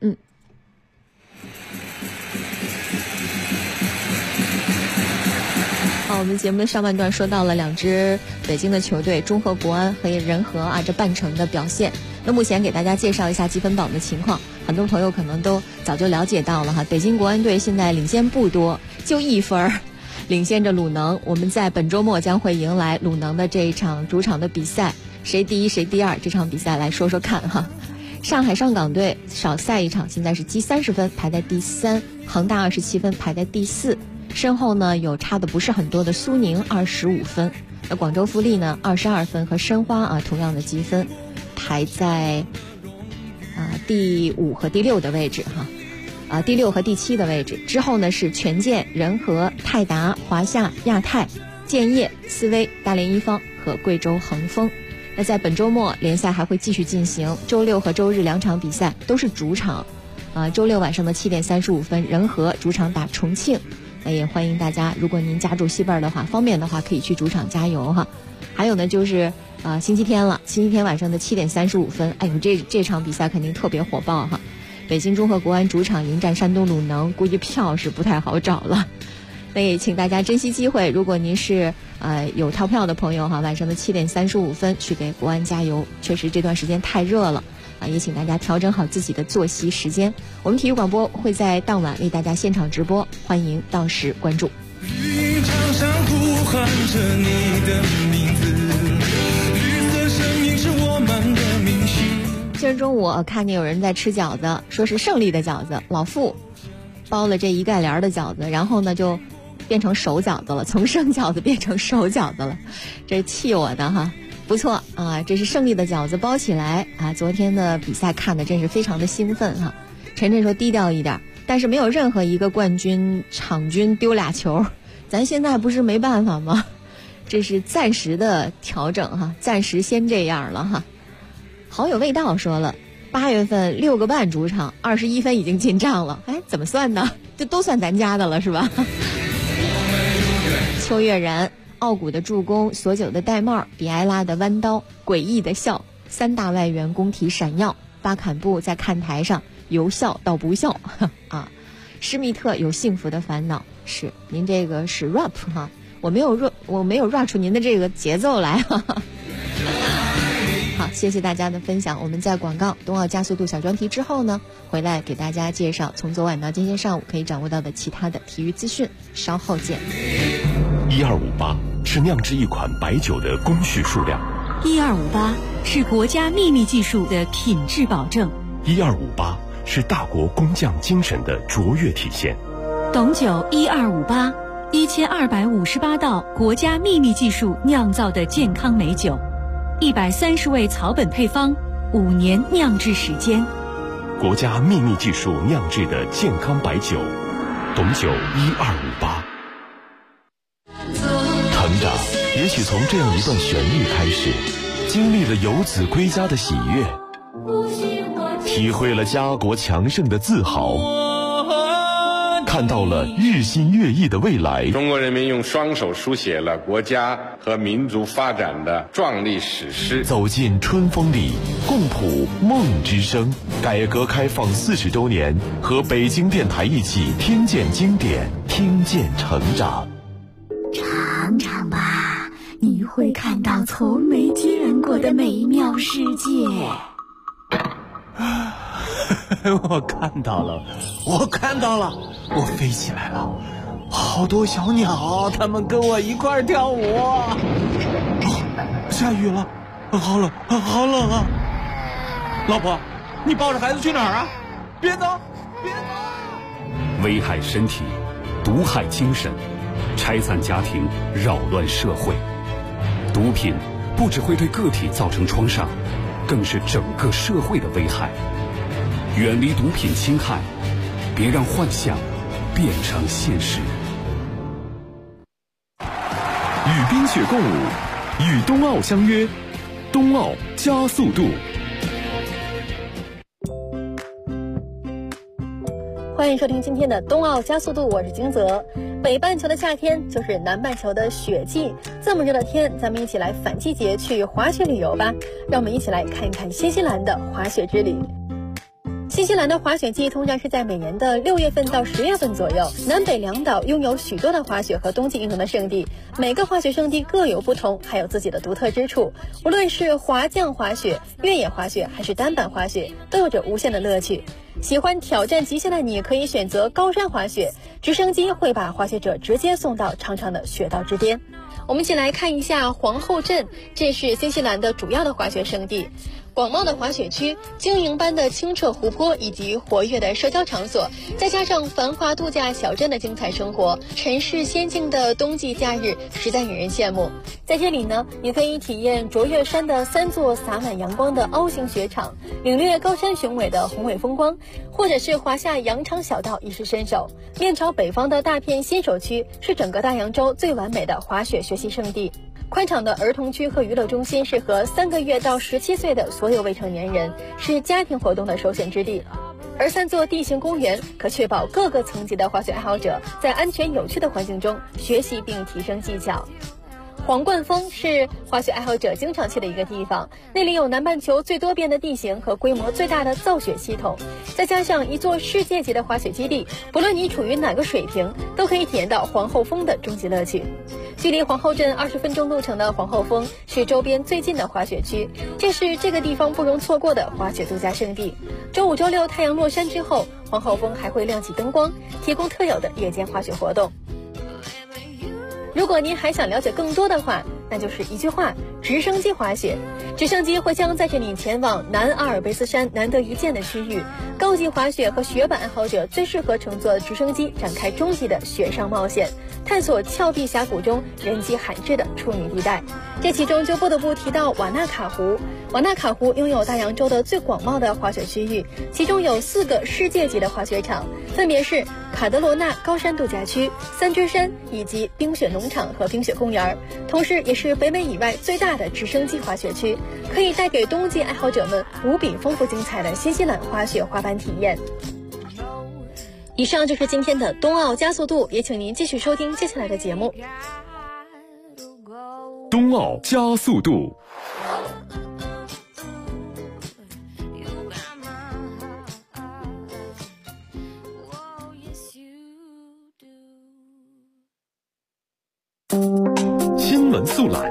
好，我们节目的上半段说到了2支北京的球队中赫国安和人和这半程的表现。那目前给大家介绍一下积分榜的情况，很多朋友可能都早就了解到了哈。北京国安队现在领先不多，就1分，领先着鲁能。我们在本周末将会迎来鲁能的这一场主场的比赛，谁第一谁第二，这场比赛来说说看哈。上海上港队少赛一场，现在是积30分，排在第3；恒大27分，排在第4。身后呢有差的不是很多的苏宁25分，那广州富力呢22分，和申花同样的积分，排在第5和第6的位置哈，第6和第7的位置。之后呢是权健、人和、泰达、华夏、亚泰、建业、斯威、大连一方和贵州恒丰。那在本周末联赛还会继续进行，周六和周日2场比赛都是主场，周六晚上的7点35分，人和主场打重庆。那也欢迎大家，如果您家住西边的话，方便的话可以去主场加油哈。还有呢就是星期天了，星期天晚上的7点35分，哎呦这场比赛肯定特别火爆哈。北京中赫国安主场迎战山东鲁能，估计票是不太好找了。那也请大家珍惜机会，如果您是有套票的朋友哈，晚上的7点35分去给国安加油。确实这段时间太热了， 也请大家调整好自己的作息时间。我们体育广播会在当晚为大家现场直播，欢迎到时关注。 绿场上呼喊着你的名字，绿色生命是我们的明星。 今儿中午我看见有人在吃饺子，说是胜利的饺子，老傅包了这一盖帘的饺子，然后呢就变成熟饺子了，从生饺子变成熟饺子了，这气我的哈。不错啊，这是胜利的饺子包起来啊！昨天的比赛看的真是非常的兴奋哈。晨晨说低调一点，但是没有任何一个冠军场均丢俩球，咱现在不是没办法吗？这是暂时的调整哈，暂时先这样了哈。好有味道说了，8月份6个半主场，21分已经进账了，哎，怎么算呢？这都算咱家的了是吧？邱月然。奥古的助攻，索九的戴帽，比埃拉的弯刀，诡异的笑，3大外援攻体闪耀，巴坎布在看台上由笑到不笑啊！施密特有幸福的烦恼，是您这个是 rap 哈，我没有 rap 出您的这个节奏来哈。好，谢谢大家的分享。我们在广告冬奥加速度小专题之后呢，回来给大家介绍从昨晚到今天上午可以掌握到的其他的体育资讯，稍后见。 1258是酿制一款白酒的工序数量 ，1258是国家秘密技术的品质保证 ，1258是大国工匠精神的卓越体现。 董酒1258，1258道国家秘密技术酿造的健康美酒，130味草本配方，5年酿制时间， 国家秘密技术酿制的健康白酒，董酒1258。成长也许从这样一段旋律开始，经历了游子归家的喜悦，体会了家国强盛的自豪，看到了日新月异的未来。 中国人民用双手书写了国家和民族发展的壮丽史诗。 走进春风里，共谱梦之声。改革开放40周年，和北京电台一起听见经典，听见成长。 尝尝吧，你会看到从没见过的美妙世界。 我看到了，我飞起来了，好多小鸟，它们跟我一块儿跳舞。下雨了，好冷啊！老婆，你抱着孩子去哪儿啊？别走！ 危害身体，毒害精神，拆散家庭，扰乱社会。毒品不只会对个体造成创伤，更是整个社会的危害。远离毒品侵害，别让幻想变成现实。与冰雪共舞，与冬奥相约，冬奥加速度。 欢迎收听今天的冬奥加速度，我是金泽。北半球的夏天就是南半球的雪季，这么热的天，咱们一起来反季节去滑雪旅游吧。让我们一起来看一看新西兰的滑雪之旅。新西兰的滑雪季通常是在每年的6月份到10月份左右。南北两岛拥有许多的滑雪和冬季运动的圣地，每个滑雪圣地各有不同，还有自己的独特之处。无论是滑降滑雪、越野滑雪还是单板滑雪，都有着无限的乐趣。喜欢挑战极限的你可以选择高山滑雪，直升机会把滑雪者直接送到长长的雪道之巅。我们一起来看一下皇后镇，这是新西兰的主要的滑雪胜地。广袤的滑雪区，晶莹般的清澈湖泊以及活跃的社交场所，再加上繁华度假小镇的精彩生活，尘世仙境的冬季假日实在引人羡慕。在这里呢，你可以体验卓越山的3座洒满阳光的凹形雪场，领略高山雄伟的宏伟风光，或者是滑下羊肠小道一试身手。面朝北方的大片新手区是整个大洋洲最完美的滑雪学习胜地。宽敞的儿童区和娱乐中心适合3个月到17岁的所有未成年人，是家庭活动的首选之地。而3座地形公园可确保各个层级的滑雪爱好者在安全有趣的环境中学习并提升技巧。皇冠峰是滑雪爱好者经常去的一个地方，那里有南半球最多变的地形和规模最大的造雪系统，再加上一座世界级的滑雪基地，不论你处于哪个水平，都可以体验到皇后峰的终极乐趣。据距离皇后镇20分钟路程的皇后峰是周边最近的滑雪区，这是这个地方不容错过的滑雪度假胜地。周五、周六太阳落山之后，皇后峰还会亮起灯光，提供特有的夜间滑雪活动。如果您还想了解更多的话，那就是一句话：直升机滑雪。直升机会将载着你前往南阿尔卑斯山难得一见的区域，高级滑雪和雪板爱好者最适合乘坐直升机展开终极的雪上冒险，探索峭壁峡谷中人迹罕至的处女地带。这其中就不得不提到瓦纳卡湖。瓦纳卡湖拥有大洋洲的最广袤的滑雪区域，其中有4个世界级的滑雪场，分别是卡德罗纳高山度假区、三只山以及冰雪农场和冰雪公园，同时也是北美以外最大的直升机滑雪区，可以带给冬季爱好者们无比丰富精彩的新西兰滑雪滑板体验。以上就是今天的冬奥加速度，也请您继续收听接下来的节目。 冬奥加速度。新闻速览，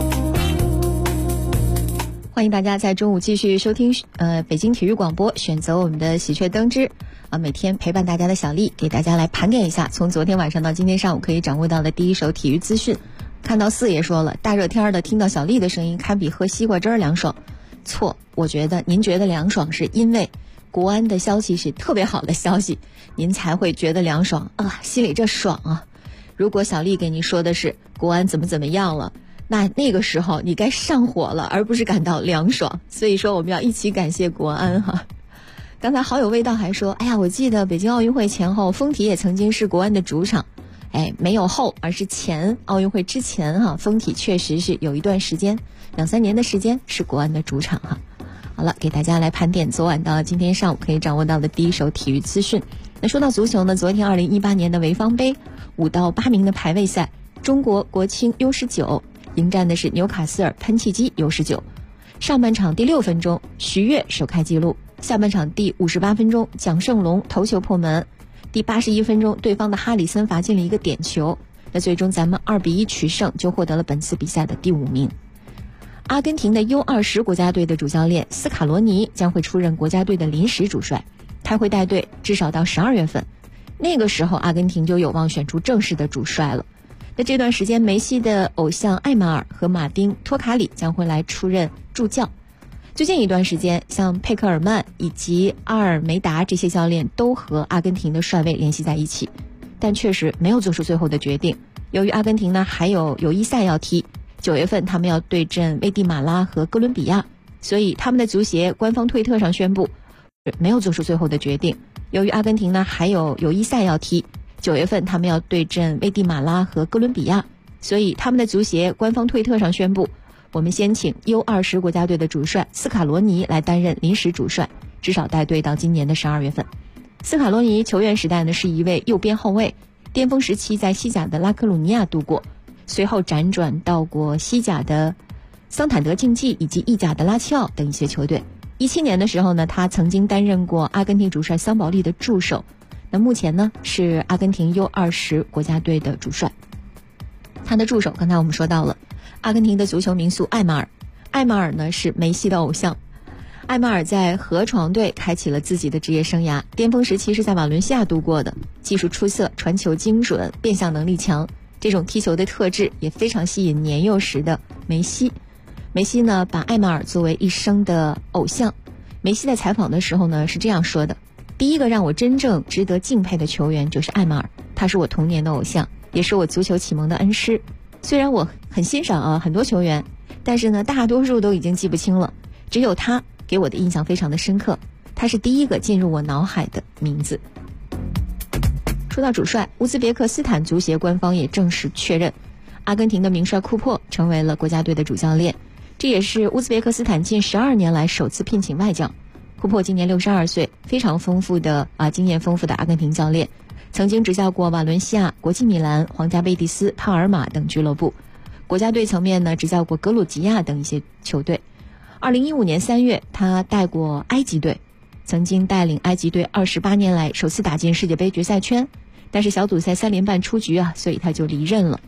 欢迎大家在中午继续收听北京体育广播，选择我们的喜鹊登枝每天陪伴大家的小丽给大家来盘点一下从昨天晚上到今天上午可以掌握到的第一手体育资讯。看到四爷说了，大热天的听到小丽的声音堪比喝西瓜汁凉爽。错，我觉得您觉得凉爽是因为国安的消息是特别好的消息，您才会觉得凉爽啊，心里这爽啊。如果小丽给你说的是国安怎么样了，那个时候你该上火了，而不是感到凉爽。所以说我们要一起感谢国安哈。刚才好有味道还说，哎呀，我记得北京奥运会前后丰体也曾经是国安的主场。没有后，而是前奥运会之前哈，丰体确实是有一段时间2-3年的时间是国安的主场哈。好了，给大家来盘点昨晚到今天上午可以掌握到的第一手体育资讯。那说到足球呢，昨天2018年的潍坊杯5到8名的排位赛，中国国青 U19 迎战的是纽卡斯尔喷气机 U19。上半场第6分钟，徐悦首开纪录；下半场第58分钟，蒋胜龙头球破门；第81分钟，对方的哈里森罚进了一个点球。那最终咱们2-1取胜，就获得了本次比赛的第5名。阿根廷的 U20 国家队的主教练斯卡罗尼将会出任国家队的临时主帅，他会带队至少到12月份，那个时候阿根廷就有望选出正式的主帅了。那这段时间，梅西的偶像艾马尔和马丁托卡里将会来出任助教。最近一段时间，像佩克尔曼以及阿尔梅达这些教练都和阿根廷的帅位联系在一起，但确实没有做出最后的决定。由于阿根廷呢还有友谊赛要踢，9月份他们要对阵危地马拉和哥伦比亚，所以他们的足协官方推特上宣布没有做出最后的决定。由于阿根廷呢还有友谊赛要踢，9月份他们要对阵危地马拉和哥伦比亚，所以他们的足协官方推特上宣布，我们先请 U20 国家队的主帅斯卡罗尼来担任临时主帅，至少带队到今年的12月份。斯卡罗尼球员时代呢是一位右边后卫，巅峰时期在西甲的拉科鲁尼亚度过，随后辗转到过西甲的桑坦德竞技以及意甲的拉齐奥等一些球队。17年的时候呢，他曾经担任过阿根廷主帅桑保利的助手。那目前呢是阿根廷 U20 国家队的主帅。他的助手刚才我们说到了阿根廷的足球名宿艾马尔，艾马尔呢是梅西的偶像。艾马尔在河床队开启了自己的职业生涯，巅峰时期是在瓦伦西亚度过的，技术出色，传球精准，变向能力强，这种踢球的特质也非常吸引年幼时的梅西。梅西呢把艾马尔作为一生的偶像。梅西在采访的时候呢是这样说的，第一个让我真正值得敬佩的球员就是艾马尔，他是我童年的偶像，也是我足球启蒙的恩师。虽然我很欣赏很多球员，但是呢大多数都已经记不清了，只有他给我的印象非常的深刻，他是第一个进入我脑海的名字。说到主帅，乌兹别克斯坦足协官方也正式确认，阿根廷的名帅库珀成为了国家队的主教练，这也是乌兹别克斯坦近12年来首次聘请外将。库珀今年62岁，非常丰富的经验丰富的阿根廷教练，曾经执教过瓦伦西亚、国际米兰、皇家贝蒂斯、帕尔马等俱乐部。国家队层面呢，执教过格鲁吉亚等一些球队。2015年3月，他带过埃及队，曾经带领埃及队28年来首次打进世界杯决赛圈，但是小组赛3连败出局所以他就离任了。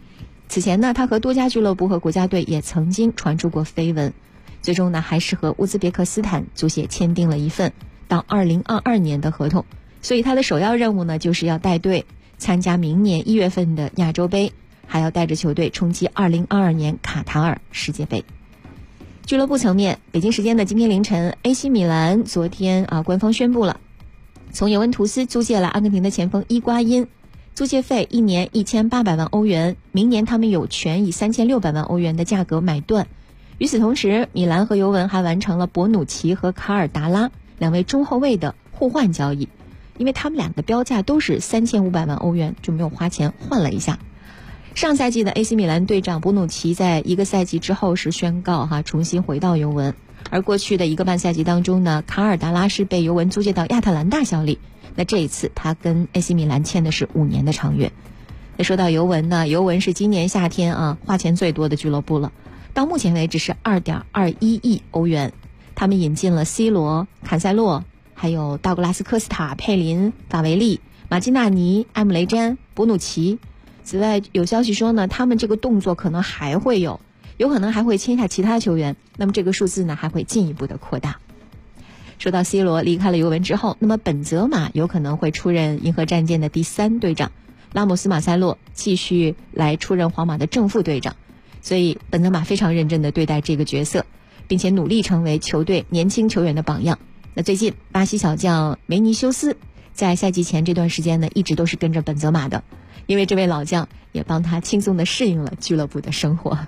此前呢，他和多家俱乐部和国家队也曾经传出过绯闻，最终呢还是和乌兹别克斯坦足协签订了一份到2022年的合同。所以他的首要任务呢，就是要带队参加明年1月份的亚洲杯，还要带着球队冲击2022年卡塔尔世界杯。俱乐部层面，北京时间的今天凌晨 ，AC 米兰昨天官方宣布了，从尤文图斯租借了阿根廷的前锋伊瓜因，租借费1年1800万欧元，明年他们有权以3600万欧元的价格买断。与此同时，米兰和尤文还完成了博努奇和卡尔达拉2位中后卫的互换交易，因为他们俩的标价都是3500万欧元，就没有花钱换了一下。上赛季的 AC 米兰队长博努奇在1个赛季之后是宣告重新回到尤文，而过去的1个半赛季当中呢，卡尔达拉是被尤文租借到亚特兰大效力。那这一次他跟 AC 米兰签的是5年的长约。那说到尤文呢，尤文是今年夏天花钱最多的俱乐部了，到目前为止是2.21亿欧元。他们引进了 C 罗、坎塞洛，还有道格拉斯科斯塔、佩林、法维利、马基纳尼、埃姆雷詹、博努奇。此外，有消息说呢，他们这个动作可能还会有可能还会签下其他球员，那么这个数字呢还会进一步的扩大。说到 C 罗离开了尤文之后，那么本泽马有可能会出任银河战舰的第3队长，拉莫斯马塞洛继续来出任皇马的正副队长，所以本泽马非常认真地对待这个角色，并且努力成为球队年轻球员的榜样。那最近巴西小将梅尼修斯在赛季前这段时间呢，一直都是跟着本泽马的，因为这位老将也帮他轻松地适应了俱乐部的生活。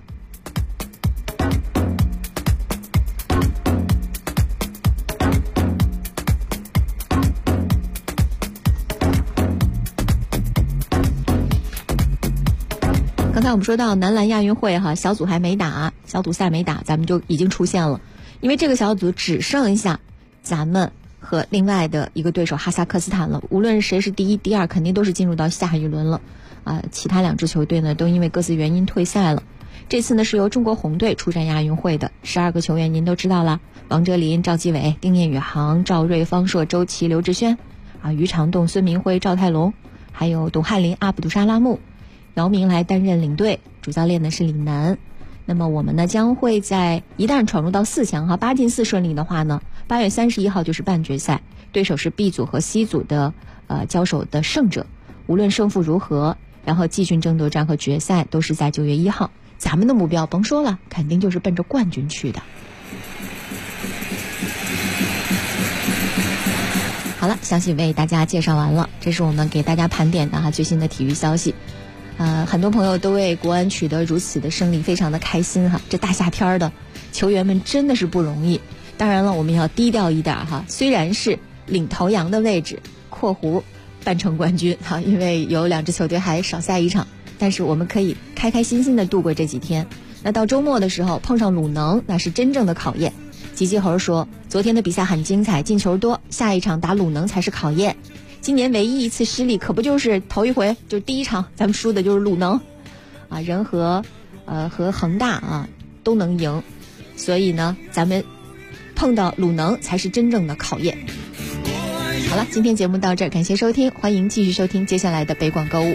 刚才我们说到男篮亚运会小组还没打，小组赛没打，咱们就已经出现了，因为这个小组只剩下咱们和另外的一个对手哈萨克斯坦了，无论谁是第1、第2，肯定都是进入到下一轮了。其他2支球队呢，都因为各自原因退赛了。这次呢是由中国红队出战亚运会的，12个球员您都知道了，王哲林、赵继伟、丁彦雨航、赵睿、方硕、周琦、刘志轩，于长栋、孙明辉、赵泰龙，还有董翰林、阿卜杜沙拉木。姚明来担任领队，主教练呢是李楠。那么我们呢将会在一旦闯入到4强8进4顺利的话呢，8月31号就是半决赛，对手是 B 组和 C 组的交手的胜者，无论胜负如何，然后季军争夺战和决赛都是在9月1号。咱们的目标甭说了，肯定就是奔着冠军去的。好了，消息为大家介绍完了，这是我们给大家盘点的最新的体育消息。很多朋友都为国安取得如此的胜利非常的开心这大夏天的球员们真的是不容易。当然了，我们要低调一点虽然是领头羊的位置括弧半程冠军因为有2支球队还少赛1场，但是我们可以开开心心的度过这几天。那到周末的时候碰上鲁能，那是真正的考验。吉吉猴说，昨天的比赛很精彩，进球多，下一场打鲁能才是考验。今年唯一一次失利可不就是头一回，就第1场咱们输的就是鲁能人和恒大都能赢，所以呢咱们碰到鲁能才是真正的考验。好了，今天节目到这儿，感谢收听，欢迎继续收听接下来的北广购物。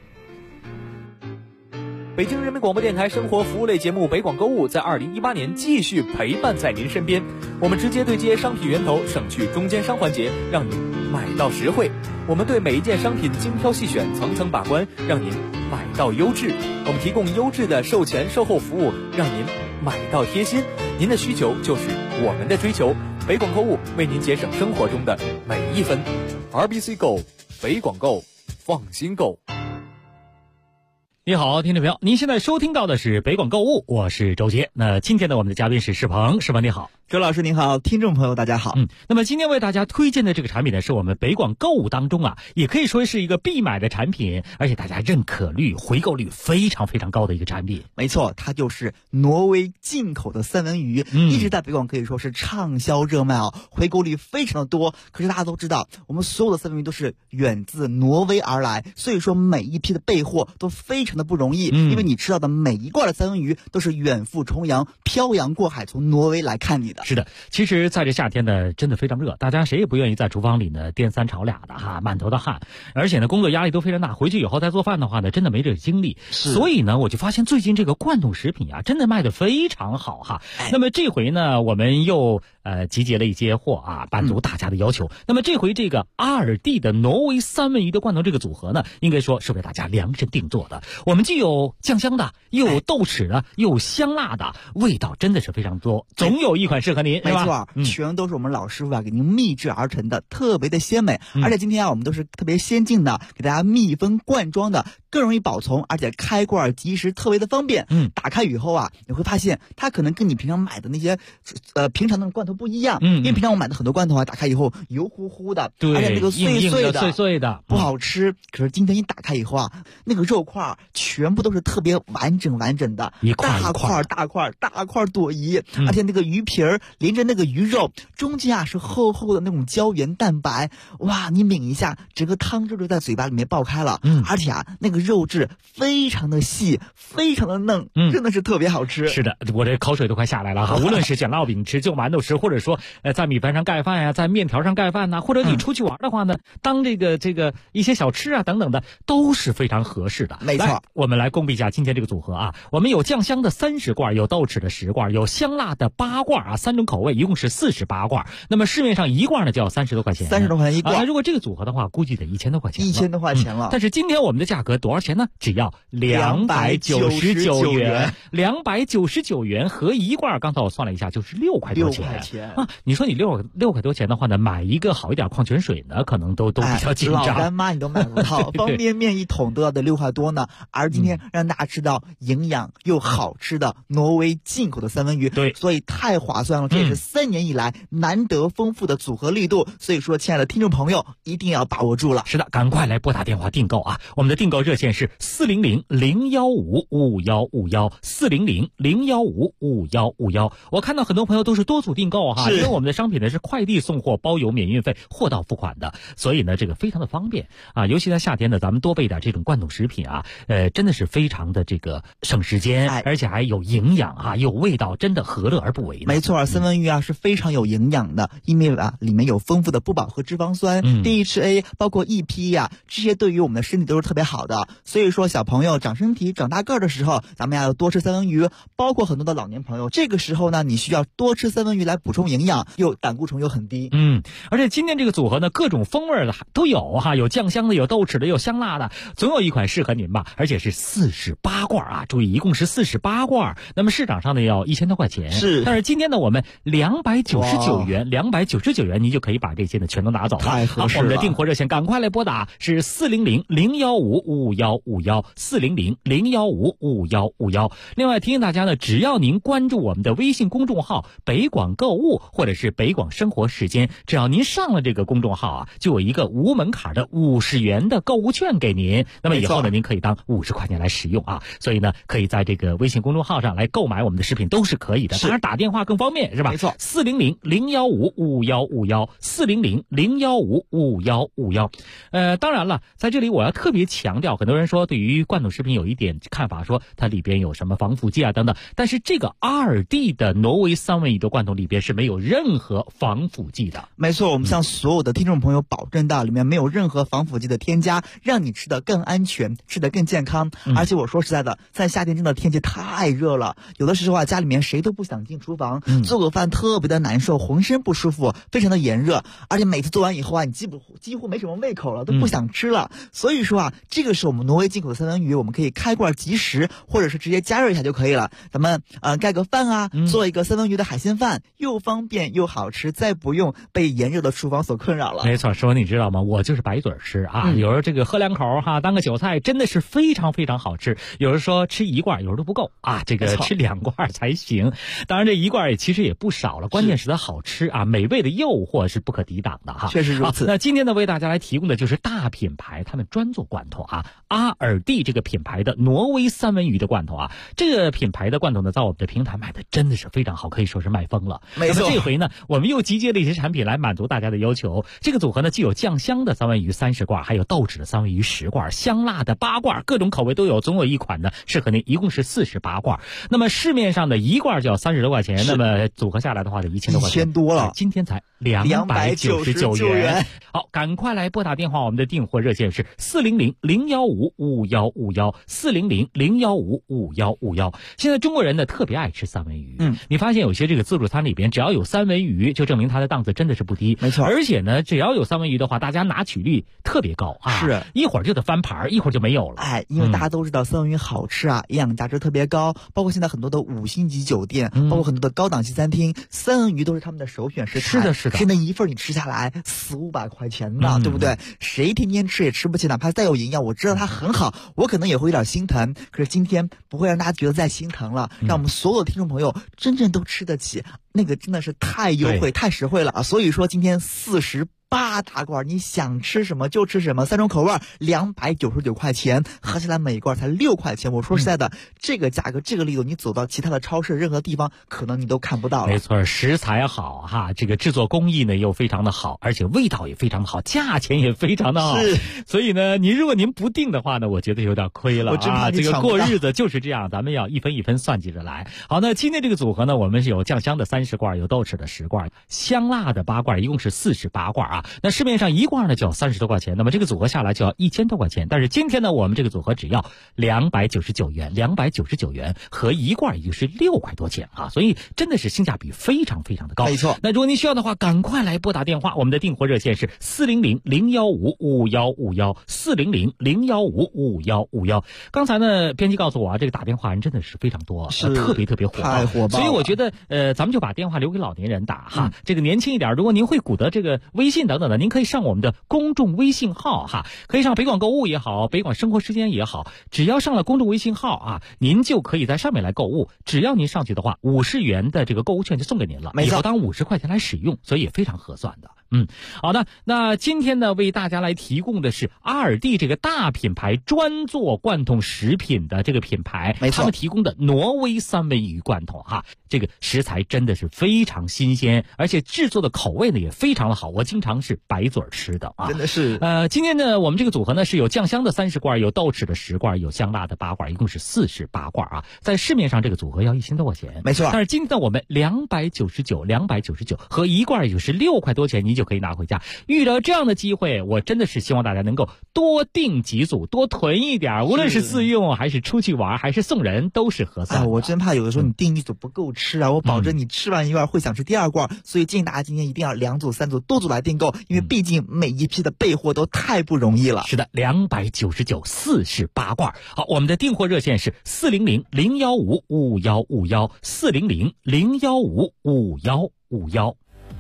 北京人民广播电台生活服务类节目北广购物在2018年继续陪伴在您身边，我们直接对接商品源头，省去中间商环节，让您买到实惠。我们对每一件商品精挑细选，层层把关，让您买到优质。我们提供优质的售前售后服务，让您买到贴心。您的需求就是我们的追求，北广购物为您节省生活中的每一分。RBC Go， 北广购，放心购。 你好，听众朋友，您现在收听到的是北广购物，我是周杰。那今天呢，我们的嘉宾是世鹏，世鹏你好。 周老师您好，听众朋友大家好。 那么今天为大家推荐的这个产品呢，是我们北广购物当中也可以说是一个必买的产品，而且大家认可率、回购率非常非常高的一个产品。 没错，它就是挪威进口的三文鱼，一直在北广可以说是畅销热卖回购率非常的多。可是大家都知道，我们所有的三文鱼都是远自挪威而来，所以说每一批的备货都非常常的不容易，因为你吃到的每一罐的三文鱼都是远赴重洋、漂洋过海从挪威来看你的。 是的，其实在这夏天呢，真的非常热，大家谁也不愿意在厨房里呢颠三炒俩的哈，满头的汗，而且呢工作压力都非常大，回去以后再做饭的话呢，真的没这个精力。所以呢，我就发现最近这个罐头食品啊，真的卖得非常好哈。那么这回呢，我们又集结了一些货啊，满足大家的要求。那么这回这个阿尔蒂的挪威三文鱼的罐头这个组合呢，应该说是为大家量身定做的。我们既有酱香的，又有豆豉的，又有香辣的，味道真的是非常多，总有一款适合您， 没错，全都是我们老师傅给您秘制而成的，特别的鲜美。而且今天我们都是特别先进的，给大家密封罐装的，更容易保存，而且开罐即时，特别的方便。打开以后啊，你会发现它可能跟你平常买的那些平常的罐头不一样。因为平常我买的很多罐头啊，打开以后油乎乎的， 对， 而且那个碎碎的不好吃。可是今天一打开以后啊，那个肉块全部都是特别完整的，大块朵颐，而且那个鱼皮儿连着那个鱼肉中间啊是厚厚的那种胶原蛋白，哇，你抿一下，整个汤汁就在嘴巴里面爆开了。而且啊，那个肉质非常的细，非常的嫩，真的是特别好吃。 是的，我这口水都快下来了哈。无论是卷烙饼吃、就馒头吃，或者说在米饭上盖饭呀，在面条上盖饭呐，或者你出去玩的话呢，当这个一些小吃啊等等的，都是非常合适的。 没错， 我们来公布一下今天这个组合啊，我们有酱香的30罐，有豆豉的10罐，有香辣的8罐啊，3种口味，一共是48罐。那么市面上一罐呢就要30多块钱 ，30多块钱一罐。 那如果这个组合的话，估计得1000多块钱 ，1000多块钱了。 但是今天我们的价格多少钱呢？只要299元，299元合一罐，刚才我算了一下，就是6块多钱啊。你说你6块多钱的话呢，买一个好一点矿泉水呢，可能都比较紧张。 老干妈你都买不到，方便面一桶都要得6块多呢。而今天让大家吃到营养又好吃的挪威进口的三文鱼， 对， 所以太划算了。这也是3年以来难得丰富的组合力度，所以说，亲爱的听众朋友，一定要把握住了。 是的，赶快来拨打电话订购啊！我们的订购热线是400-015-5151，400-015-5151。我看到很多朋友都是多组订购哈，因为我们的商品呢是快递送货，包邮免运费，货到付款的，所以呢这个非常的方便啊。尤其在夏天呢，咱们多备点这种罐头食品啊，真的是非常的这个省时间，而且还有营养啊，有味道，真的何乐而不为呢？ 没错，三文鱼啊是非常有营养的，因为啊里面有丰富的不饱和脂肪酸、DHA， 包括 EPA 啊，这些对于我们的身体都是特别好的。所以说，小朋友长身体、长大个儿的时候，咱们要多吃三文鱼。包括很多的老年朋友，这个时候呢，你需要多吃三文鱼来补充营养，又胆固醇又很低。 而且今天这个组合呢，各种风味的都有哈，有酱香的，有豆豉的，有香辣的，总有一款适合您吧。而且是48罐啊，注意，一共是48罐。那么市场上呢要1000多块钱，但是今天呢我们299元，您就可以把这些呢全都拿走了。 太合适了。 我们的订货热线赶快来拨打，是400-015-5151，400-015-5151。另外提醒大家呢，只要您关注我们的微信公众号北广购物或者是北广生活时间，只要您上了这个公众号啊，就有一个无门槛的50元的购物券给您。那么以后呢，您可以当50块钱来使用啊。所以呢，可以在这个微信公众号上来购买我们的食品都是可以的。当然打电话更方便是吧？ 没错 ，400-015-5151，400-015-5151。当然了，在这里我要特别强调，很多人说对于罐头食品有一点看法，说它里边有什么防腐剂啊等等，但是这个阿尔蒂的挪威三文鱼的罐头里边是没有任何防腐剂的。 没错，我们向所有的听众朋友保证到里面没有任何防腐剂的添加，让你吃得更安全，吃得更健康。而且我说实在的，在夏天真的天气太热了，有的时候啊家里面谁都不想进厨房，做个饭特别的难受，浑身不舒服，非常的炎热，而且每次做完以后啊，你几乎没什么胃口了，都不想吃了。所以说啊，这个是我们挪威进口的三文鱼，我们可以开罐即食，或者是直接加热一下就可以了。咱们盖个饭啊，做一个三文鱼的海鲜饭，又方便又好吃，再不用被炎热的厨房所困扰了。 没错，说你知道吗？我就是白嘴吃啊，有时候这个喝2口哈，当个韭菜，真的是非常非常好吃。有人说吃1罐，有时候都不够啊，这个吃2罐才行。当然这1罐其实也不少了，关键是它好吃啊，美味的诱惑是不可抵挡的哈。 确实如此。 那今天呢，为大家来提供的就是大品牌他们专做罐头啊，阿尔蒂这个品牌的挪威三文鱼的罐头啊，这个品牌的罐头呢，在我们的平台卖的真的是非常好，可以说是卖疯了。 没错。 那么这回呢，我们又集结了一些产品来满足大家的要求。这个组合呢，既有酱香的三文鱼30罐，还有豆豉的三文鱼10罐，香辣的8罐，各种口味都有，总有一款呢适合您，一共是48罐。那么市面上的一罐就要30多块钱，那么组合下来的话得1000多块钱 ，1000多了， 今天才299元。好，赶快来拨打电话，我们的订货热线是400-015-5151，400-015-5151。现在中国人呢特别爱吃三文鱼，你发现有些这个自助餐里边只要有三文鱼，就证明它的档次真的是不低， 没错。 而且呢，只要有三文鱼的话，大家拿取率特别高啊， 是一会儿就得翻盘，一会儿就没有了。 因为大家都知道三文鱼好吃啊，营养价值特别高，包括现在很多的5星级酒店，包括很多的高档级餐厅，三文鱼都是他们的首选食材。 是的， 真的一份你吃下来400-500块钱呢，对不对？谁天天吃也吃不起，哪怕再有营养，我知道它很好，我可能也会有点心疼。可是今天不会让大家觉得再心疼了，让我们所有的听众朋友真正都吃得起，那个真的是太优惠、太实惠了啊！所以说今天48大罐，你想吃什么就吃什么，3种口味，299块钱，合起来每一罐才6块钱。我说实在的，这个价格、这个力度，你走到其他的超市任何地方，可能你都看不到了。 没错，食材好哈，这个制作工艺呢又非常的好，而且味道也非常的好，价钱也非常的好。所以呢，如果您不定的话呢，我觉得有点亏了啊。这个过日子就是这样，咱们要一分一分算计着来。好，那今天这个组合呢，我们是有酱香的30罐，有豆豉的10罐，香辣的8罐，一共是48罐啊。那市面上一罐呢就要30多块钱，那么这个组合下来就要1000多块钱。但是今天呢，我们这个组合只要299元，合一罐也就是6块多钱啊，所以真的是性价比非常非常的高。 没错。 那如果您需要的话，赶快来拨打电话，我们的订货热线是400-015-5151，400-015-5151。刚才呢，编辑告诉我啊，这个打电话人真的是非常多，特别火爆， 太火爆了。 所以我觉得咱们就把电话留给老年人打哈，这个年轻一点，如果您会鼓捣这个微信等等的，您可以上我们的公众微信号哈，可以上北广购物也好，北广生活时间也好，只要上了公众微信号啊，您就可以在上面来购物。只要您上去的话，50元的这个购物券就送给您了，以后当50块钱来使用，所以也非常合算的。好的，那今天呢，为大家来提供的是阿尔蒂这个大品牌专做罐头食品的这个品牌， 没错， 他们提供的挪威三文鱼罐头哈，这个食材真的是非常新鲜，而且制作的口味呢也非常的好，我经常是白嘴吃的啊， 真的是。 今天呢，我们这个组合呢是有酱香的30罐，有豆豉的10罐，有香辣的8罐，一共是48罐啊。在市面上这个组合要1000多块钱， 没错。 但是今天呢，我们299和一罐也就是6块多钱，您就可以拿回家。遇到这样的机会，我真的是希望大家能够多订几组，多囤一点，无论是自用还是出去玩还是送人，都是合算的。 我真怕有的时候你订一组不够吃啊，我保证你吃完一罐会想吃第2罐，所以建议大家今天一定要2组3组多组来订购，因为毕竟每一批的备货都太不容易了。 是的，29948罐。好，我们的订货热线是400-015-5151，400-015-5151。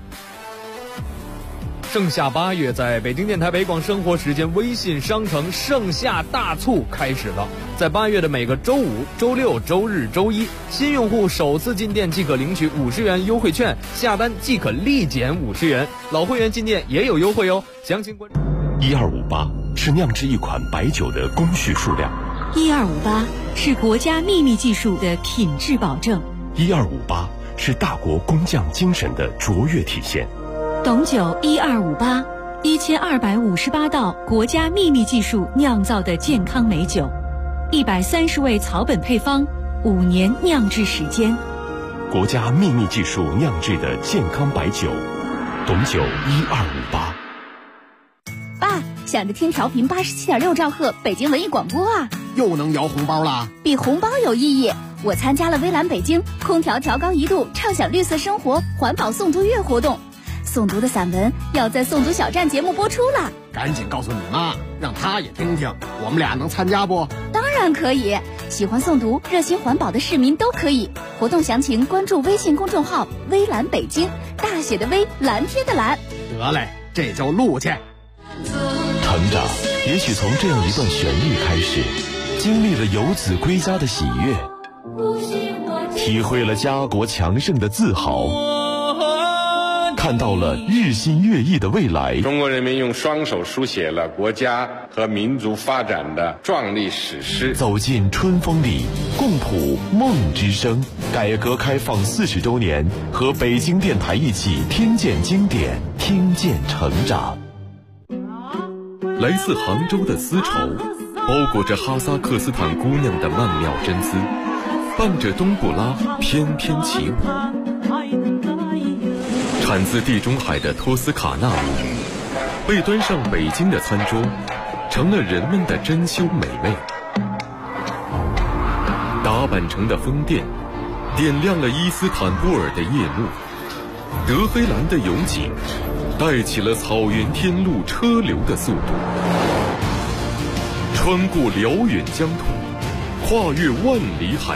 盛夏8月，在北京电台北广生活时间微信商城盛夏大促开始了。在8月的每个周5、周6、周日、周1，新用户首次进店即可领取50元优惠券，下单即可立减50元。老会员进店也有优惠哦，详情关注。 1258是酿制一款白酒的工序数量 ，1258是国家秘密技术的品质保证 ，1258是大国工匠精神的卓越体现。 董酒1258，1258道国家秘密技术酿造的健康美酒，130味草本配方，5年酿制时间， 国家秘密技术酿制的健康白酒，董酒1258。 爸，想着听调频87.6兆赫北京文艺广播啊， 又能摇红包啦！ 比红包有意义。我参加了微蓝北京空调调高1度，畅享绿色生活环保诵读月活动。诵读的散文要在诵读小站节目播出了， 赶紧告诉你妈，让她也听听，我们俩能参加不？ 当然可以，喜欢诵读、热心环保的市民都可以。活动详情关注微信公众号“微蓝北京”，大写的微，蓝天的蓝。 得嘞，这就录去。 成长也许从这样一段旋律开始，经历了游子归家的喜悦，体会了家国强盛的自豪。 看到了日新月异的未来。 中国人民用双手书写了国家和民族发展的壮丽史诗。 走进春风里，共谱梦之声。改革开放40周年，和北京电台一起听见经典，听见成长。 来自杭州的丝绸，包裹着哈萨克斯坦姑娘的曼妙真姿，伴着冬不拉翩翩起舞。产自地中海的托斯卡纳米，被端上北京的餐桌，成了人们的珍馐美味。达坂城的风电点亮了伊斯坦布尔的夜幕，德黑兰的油井带起了草原天路车流的速度，穿过辽远疆土，跨越万里海